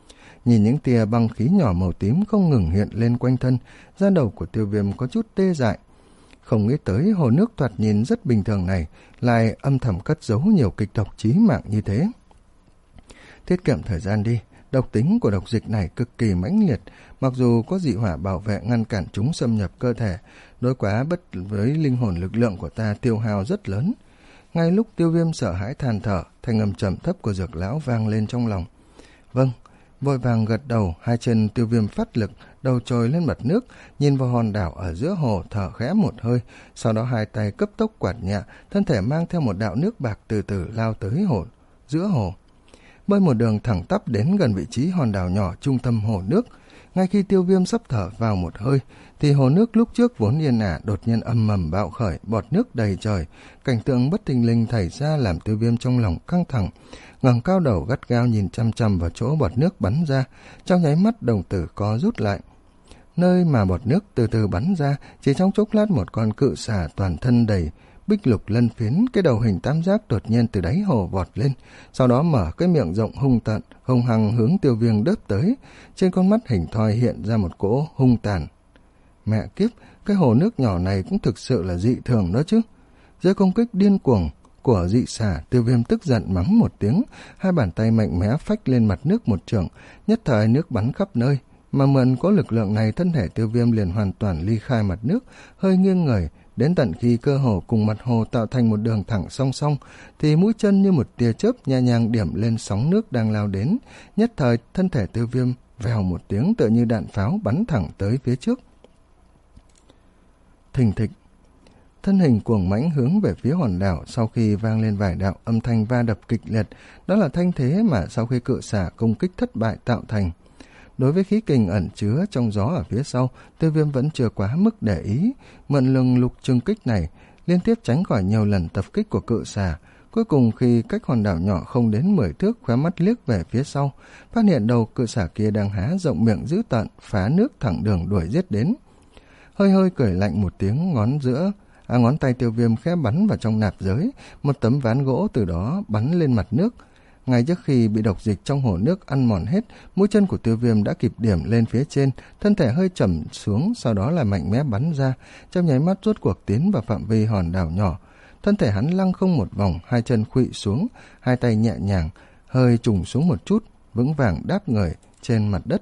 Nhìn những tia băng khí nhỏ màu tím không ngừng hiện lên quanh thân, da đầu của Tiêu Viêm có chút tê dại. Không nghĩ tới hồ nước thoạt nhìn rất bình thường này lại âm thầm cất giấu nhiều kịch độc chí mạng như thế. Tiết kiệm thời gian đi, độc tính của độc dịch này cực kỳ mãnh liệt, mặc dù có dị hỏa bảo vệ ngăn cản chúng xâm nhập cơ thể, đối quá bất với linh hồn lực lượng của ta tiêu hao rất lớn. Ngay lúc Tiêu Viêm sợ hãi than thở, thanh âm trầm thấp của Dược lão vang lên trong lòng. Vâng, vội vàng gật đầu, hai chân Tiêu Viêm phát lực, đầu trồi lên mặt nước, nhìn vào hòn đảo ở giữa hồ, thở khẽ một hơi, sau đó hai tay cấp tốc quạt nhẹ, thân thể mang theo một đạo nước bạc từ từ lao tới hồ, giữa hồ. Bơi một đường thẳng tắp đến gần vị trí hòn đảo nhỏ trung tâm hồ nước. Ngay khi Tiêu Viêm sắp thở vào một hơi, thì hồ nước lúc trước vốn yên ả đột nhiên âm mầm bạo khởi, bọt nước đầy trời. Cảnh tượng bất thình lình xảy ra làm Tiêu Viêm trong lòng căng thẳng, ngẩng cao đầu gắt gao nhìn chăm chăm vào chỗ bọt nước bắn ra, trong nháy mắt đồng tử co rút lại. Nơi mà bọt nước từ từ bắn ra, chỉ trong chốc lát một con cự xà toàn thân đầy bích lục lân phiến, cái đầu hình tam giác đột nhiên từ đáy hồ vọt lên, sau đó mở cái miệng rộng hung tợn, hung hăng hướng Tiêu Viêm đớp tới. Trên con mắt hình thoi hiện ra một cỗ hung tàn. Mẹ kiếp, cái hồ nước nhỏ này cũng thực sự là dị thường đó chứ. Dưới công kích điên cuồng của dị xà, Tiêu Viêm tức giận mắng một tiếng, hai bàn tay mạnh mẽ phách lên mặt nước một chưởng, nhất thời nước bắn khắp nơi. Mà mượn có lực lượng này, thân thể Tiêu Viêm liền hoàn toàn ly khai mặt nước, hơi nghiêng người, đến tận khi cơ hồ cùng mặt hồ tạo thành một đường thẳng song song, thì mũi chân như một tia chớp nhẹ nhàng điểm lên sóng nước đang lao đến. Nhất thời thân thể Tiêu Viêm vèo một tiếng tựa như đạn pháo bắn thẳng tới phía trước. Thình thịch, thân hình cuồng mãnh hướng về phía hòn đảo, sau khi vang lên vài đạo âm thanh va đập kịch liệt, đó là thanh thế mà sau khi cự xả công kích thất bại tạo thành. Đối với khí kình ẩn chứa trong gió ở phía sau, Tiêu Viêm vẫn chưa quá mức để ý, mượn lừng lục trừng kích này, liên tiếp tránh khỏi nhiều lần tập kích của cự xà. Cuối cùng khi cách hòn đảo nhỏ không đến mười thước, khóe mắt liếc về phía sau, phát hiện đầu cự xà kia đang há rộng miệng dữ tợn, phá nước thẳng đường đuổi giết đến. Hơi hơi cười lạnh một tiếng, ngón giữa, à, ngón tay Tiêu Viêm khẽ bắn vào trong nạp giới, một tấm ván gỗ từ đó bắn lên mặt nước. Ngay trước khi bị độc dịch trong hồ nước ăn mòn hết, mũi chân của Tiêu Viêm đã kịp điểm lên phía trên, thân thể hơi chậm xuống, sau đó là mạnh mẽ bắn ra, trong nháy mắt rốt cuộc tiến vào phạm vi hòn đảo nhỏ. Thân thể hắn lăng không một vòng, hai chân khuỵu xuống, hai tay nhẹ nhàng, hơi trùng xuống một chút, vững vàng đáp người trên mặt đất.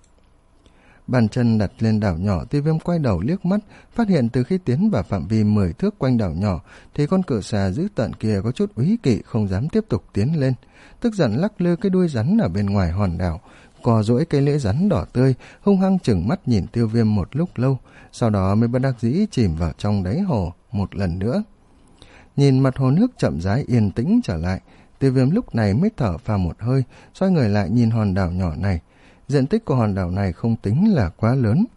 Bàn chân đặt lên đảo nhỏ, Tiêu Viêm quay đầu liếc mắt, phát hiện từ khi tiến vào phạm vi mười thước quanh đảo nhỏ, thì con cự xà dữ tợn kia có chút úy kỵ, không dám tiếp tục tiến lên. Tức giận lắc lư cái đuôi rắn ở bên ngoài hòn đảo, cò duỗi cây lưỡi rắn đỏ tươi, hung hăng chừng mắt nhìn Tiêu Viêm một lúc lâu, sau đó mới bất đắc dĩ chìm vào trong đáy hồ một lần nữa. Nhìn mặt hồ nước chậm rãi yên tĩnh trở lại, Tiêu Viêm lúc này mới thở phào một hơi, xoay người lại nhìn hòn đảo nhỏ này. Diện tích của hòn đảo này không tính là quá lớn.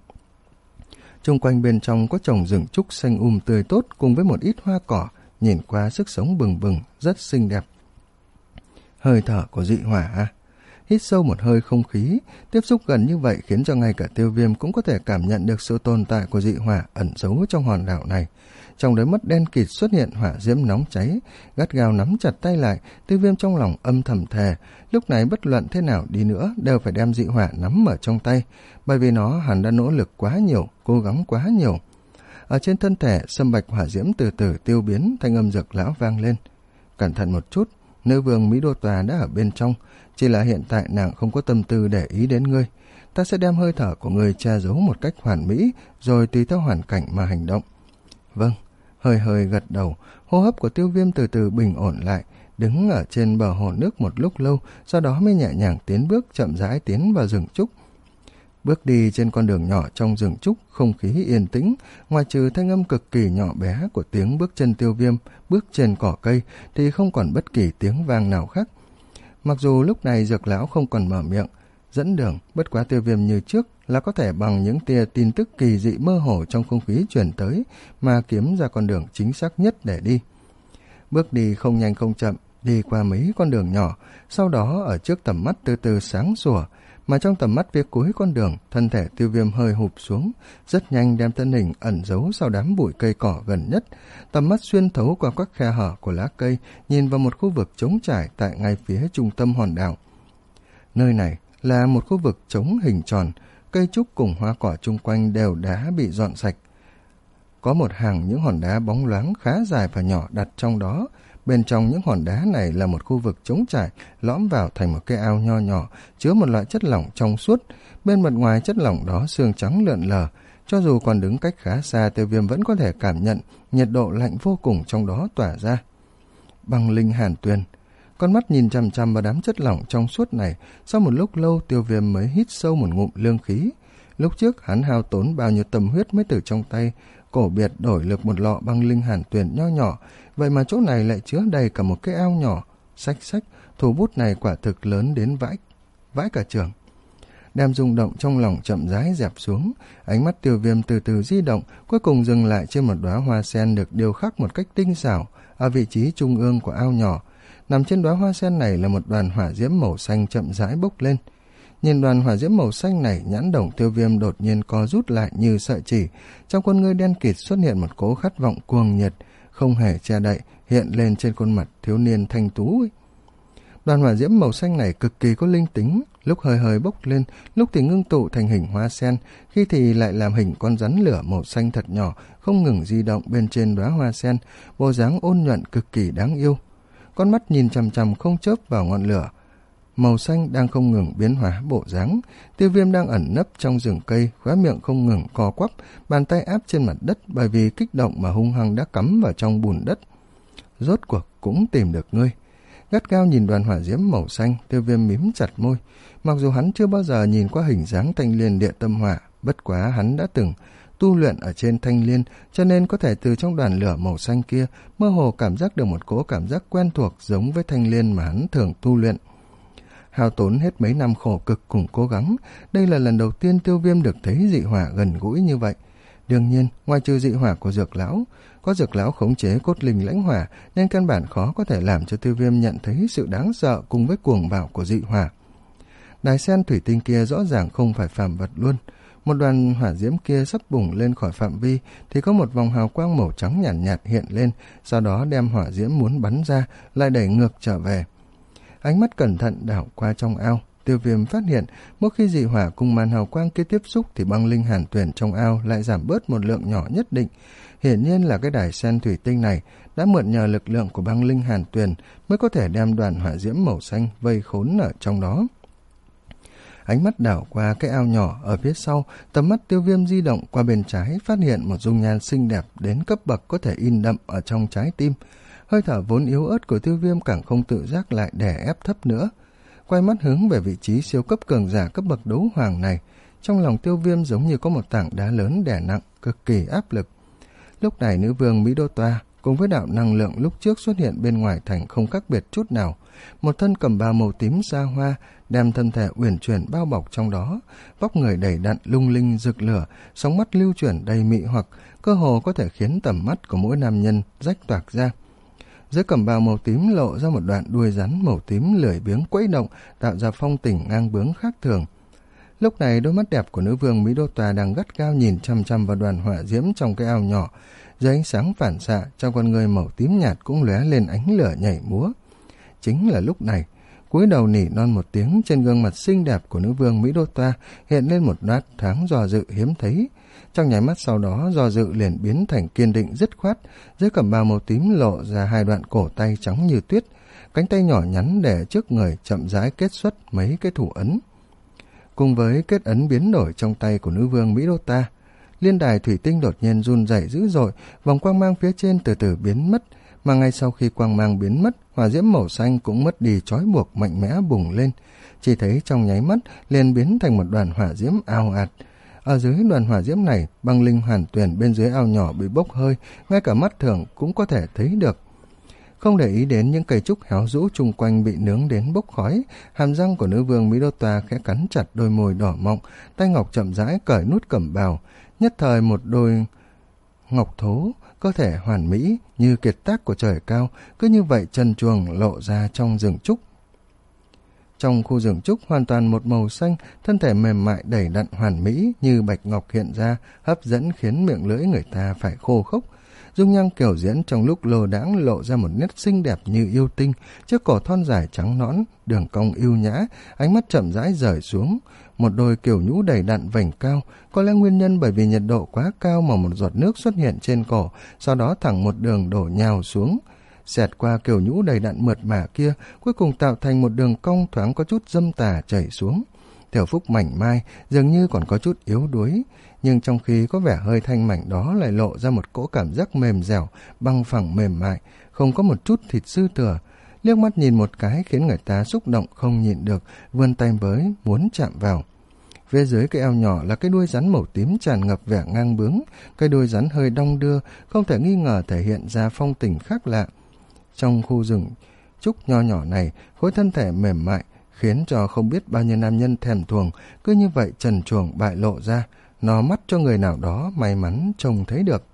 Xung quanh bên trong có trồng rừng trúc xanh um tươi tốt cùng với một ít hoa cỏ, nhìn qua sức sống bừng bừng, rất xinh đẹp. Hơi thở của dị hỏa à? Hít sâu một hơi không khí, tiếp xúc gần như vậy khiến cho ngay cả Tiêu Viêm cũng có thể cảm nhận được sự tồn tại của dị hỏa ẩn giấu trong hòn đảo này. Trong đôi mắt đen kịt xuất hiện hỏa diễm nóng cháy, gắt gao nắm chặt tay lại. Tiêu Viêm trong lòng âm thầm thề, lúc này bất luận thế nào đi nữa đều phải đem dị hỏa nắm ở trong tay, bởi vì nó hắn đã nỗ lực quá nhiều, cố gắng quá nhiều. Ở trên thân thể, sâm bạch hỏa diễm từ từ tiêu biến, thanh âm Dược lão vang lên. Cẩn thận một chút, nữ vương Mỹ Đô Tòa đã ở bên trong, chỉ là hiện tại nàng không có tâm tư để ý đến ngươi. Ta sẽ đem hơi thở của ngươi che giấu một cách hoàn mỹ, rồi tùy theo hoàn cảnh mà hành động. Vâng. Hơi hơi gật đầu, hô hấp của Tiêu Viêm từ từ bình ổn lại, đứng ở trên bờ hồ nước một lúc lâu, sau đó mới nhẹ nhàng tiến bước chậm rãi tiến vào rừng trúc. Bước đi trên con đường nhỏ trong rừng trúc, không khí yên tĩnh, ngoài trừ thanh âm cực kỳ nhỏ bé của tiếng bước chân Tiêu Viêm bước trên cỏ cây thì không còn bất kỳ tiếng vang nào khác. Mặc dù lúc này Dược lão không còn mở miệng dẫn đường, bất quá Tiêu Viêm như trước là có thể bằng những tia tin tức kỳ dị mơ hồ trong không khí truyền tới mà kiếm ra con đường chính xác nhất để đi. Bước đi không nhanh không chậm, đi qua mấy con đường nhỏ, sau đó ở trước tầm mắt từ từ sáng sủa, mà trong tầm mắt phía cuối con đường, thân thể Tiêu Viêm hơi hụp xuống, rất nhanh đem thân hình ẩn giấu sau đám bụi cây cỏ gần nhất. Tầm mắt xuyên thấu qua các khe hở của lá cây, nhìn vào một khu vực trống trải tại ngay phía trung tâm hòn đảo. Nơi này là một khu vực trống hình tròn, cây trúc cùng hoa cỏ chung quanh đều đã bị dọn sạch. Có một hàng những hòn đá bóng loáng khá dài và nhỏ đặt trong đó. Bên trong những hòn đá này là một khu vực trống trải, lõm vào thành một cái ao nho nhỏ, chứa một loại chất lỏng trong suốt. Bên mặt ngoài chất lỏng đó sương trắng lượn lờ. Cho dù còn đứng cách khá xa, Tiêu Viêm vẫn có thể cảm nhận nhiệt độ lạnh vô cùng trong đó tỏa ra. Băng linh hàn tuyền. Con mắt nhìn chằm chằm vào đám chất lỏng trong suốt này, sau một lúc lâu Tiêu Viêm mới hít sâu một ngụm lương khí. Lúc trước hắn hao tốn bao nhiêu tâm huyết mới từ trong tay cổ biệt đổi được một lọ băng linh hàn tuyền nho nhỏ, vậy mà chỗ này lại chứa đầy cả một cái ao nhỏ. Xách xách, thủ bút này quả thực lớn đến vãi, vãi cả trường. Đem rung động trong lòng chậm rãi dẹp xuống, ánh mắt Tiêu Viêm từ từ di động, cuối cùng dừng lại trên một đóa hoa sen được điêu khắc một cách tinh xảo ở vị trí trung ương của ao nhỏ. Nằm trên đóa hoa sen này là một đoàn hỏa diễm màu xanh chậm rãi bốc lên. Nhìn đoàn hỏa diễm màu xanh này, nhãn đồng Tiêu Viêm đột nhiên co rút lại như sợi chỉ, trong con ngươi đen kịt xuất hiện một cỗ khát vọng cuồng nhiệt, không hề che đậy, hiện lên trên khuôn mặt thiếu niên thanh tú ấy. Đoàn hỏa diễm màu xanh này cực kỳ có linh tính, lúc hơi hơi bốc lên, lúc thì ngưng tụ thành hình hoa sen, khi thì lại làm hình con rắn lửa màu xanh thật nhỏ, không ngừng di động bên trên đóa hoa sen, bộ dáng ôn nhuận cực kỳ đáng yêu. Con mắt nhìn chằm chằm không chớp vào ngọn lửa màu xanh đang không ngừng biến hóa bộ dáng. Tiêu Viêm đang ẩn nấp trong rừng cây, khóe miệng không ngừng co quắp, bàn tay áp trên mặt đất bởi vì kích động mà hung hăng đã cắm vào trong bùn đất. Rốt cuộc cũng tìm được ngươi. Gắt gao nhìn đoàn hỏa diễm màu xanh, Tiêu Viêm mím chặt môi. Mặc dù hắn chưa bao giờ nhìn qua hình dáng thanh liên địa tâm hỏa, bất quá hắn đã từng tu luyện ở trên thanh liên, cho nên có thể từ trong đoàn lửa màu xanh kia mơ hồ cảm giác được một cỗ cảm giác quen thuộc giống với thanh liên mà hắn thường tu luyện. Hao tốn hết mấy năm khổ cực cùng cố gắng, đây là lần đầu tiên Tiêu Viêm được thấy dị hỏa gần gũi như vậy. Đương nhiên, ngoài trừ dị hỏa của Dược lão, có Dược lão khống chế cốt linh lãnh hỏa, nên căn bản khó có thể làm cho Tiêu Viêm nhận thấy sự đáng sợ cùng với cuồng bạo của dị hỏa. Đài sen thủy tinh kia rõ ràng không phải phàm vật luôn. Một đoàn hỏa diễm kia sắp bùng lên khỏi phạm vi thì có một vòng hào quang màu trắng nhàn nhạt, nhạt hiện lên, sau đó đem hỏa diễm muốn bắn ra lại đẩy ngược trở về. Ánh mắt cẩn thận đảo qua trong ao, Tiêu Viêm phát hiện mỗi khi dị hỏa cùng màn hào quang kia tiếp xúc thì băng linh hàn tuyền trong ao lại giảm bớt một lượng nhỏ nhất định. Hiển nhiên là cái đài sen thủy tinh này đã mượn nhờ lực lượng của băng linh hàn tuyền mới có thể đem đoàn hỏa diễm màu xanh vây khốn ở trong đó. Ánh mắt đảo qua cái ao nhỏ ở phía sau, tầm mắt Tiêu Viêm di động qua bên trái, phát hiện một dung nhan xinh đẹp đến cấp bậc có thể in đậm ở trong trái tim. Hơi thở vốn yếu ớt của Tiêu Viêm càng không tự giác lại đè ép thấp nữa. Quay mắt hướng về vị trí siêu cấp cường giả cấp bậc đấu hoàng này, trong lòng Tiêu Viêm giống như có một tảng đá lớn đè nặng, cực kỳ áp lực. Lúc này nữ vương Mỹ Đô Toa cùng với đạo năng lượng lúc trước xuất hiện bên ngoài thành không khác biệt chút nào. Một thân cẩm bào màu tím xa hoa, đem thân thể uyển chuyển bao bọc trong đó, vóc người đầy đặn lung linh rực lửa, sóng mắt lưu chuyển đầy mị hoặc, cơ hồ có thể khiến tầm mắt của mỗi nam nhân rách toạc ra. Dưới cẩm bào màu tím lộ ra một đoạn đuôi rắn màu tím lười biếng quẫy động, tạo ra phong tình ngang bướng khác thường. Lúc này đôi mắt đẹp của nữ vương Mỹ Đô Toa đang gắt gao nhìn chăm chăm vào đoàn hỏa diễm trong cái ao nhỏ. Dưới ánh sáng phản xạ, trong con người màu tím nhạt cũng lóe lên ánh lửa nhảy múa. Chính là lúc này, cúi đầu nỉ non một tiếng, trên gương mặt xinh đẹp của nữ vương Mỹ Đô Toa hiện lên một nét thoáng do dự hiếm thấy. Trong nháy mắt sau đó, do dự liền biến thành kiên định dứt khoát. Dưới cẩm bào màu tím lộ ra hai đoạn cổ tay trắng như tuyết, cánh tay nhỏ nhắn để trước người chậm rãi kết xuất mấy cái thủ ấn. Cùng với kết ấn biến đổi trong tay của nữ vương Mỹ Đô Toa, liên đài thủy tinh đột nhiên run rẩy dữ dội, vòng quang mang phía trên từ từ biến mất, mà ngay sau khi quang mang biến mất, hỏa diễm màu xanh cũng mất đi trói buộc, mạnh mẽ bùng lên. Chỉ thấy trong nháy mắt liền biến thành một đoàn hỏa diễm ào ạt. Ở dưới đoàn hỏa diễm này, băng linh hoàn tuyền bên dưới ao nhỏ bị bốc hơi, ngay cả mắt thường cũng có thể thấy được. Không để ý đến những cây trúc héo rũ chung quanh bị nướng đến bốc khói, hàm răng của nữ vương Mỹ Đô Toa khẽ cắn chặt đôi môi đỏ mọng, tay ngọc chậm rãi cởi nút cẩm bào, nhất thời một đôi ngọc thố, cơ thể hoàn mỹ như kiệt tác của trời cao, cứ như vậy trần truồng lộ ra trong rừng trúc. Trong khu rừng trúc hoàn toàn một màu xanh, thân thể mềm mại đầy đặn hoàn mỹ như bạch ngọc hiện ra, hấp dẫn khiến miệng lưỡi người ta phải khô khốc. dung nhan kiểu diễn trong lúc lơ đãng lộ ra một nét xinh đẹp như yêu tinh, chiếc cổ thon dài trắng nõn, đường cong ưu nhã, ánh mắt chậm rãi rời xuống, một đôi kiểu nhũ đầy đặn vành cao, có lẽ nguyên nhân bởi vì nhiệt độ quá cao mà một giọt nước xuất hiện trên cổ, sau đó thẳng một đường đổ nhào xuống, xẹt qua kiểu nhũ đầy đặn mượt mà kia, cuối cùng tạo thành một đường cong thoáng có chút dâm tà chảy xuống. Tiểu Phúc mảnh mai, dường như còn có chút yếu đuối, nhưng trong khi có vẻ hơi thanh mảnh đó lại lộ ra một cỗ cảm giác mềm dẻo, băng phẳng mềm mại, không có một chút thịt sư tựa. Liếc mắt nhìn một cái khiến người ta xúc động không nhịn được, vươn tay với, muốn chạm vào. Phía dưới cái eo nhỏ là cái đuôi rắn màu tím tràn ngập vẻ ngang bướng, cái đuôi rắn hơi đong đưa, không thể nghi ngờ thể hiện ra phong tình khác lạ. Trong khu rừng trúc nho nhỏ này, khối thân thể mềm mại khiến cho không biết bao nhiêu nam nhân thèm thuồng, cứ như vậy trần truồng bại lộ ra, nó mắt cho người nào đó may mắn trông thấy được.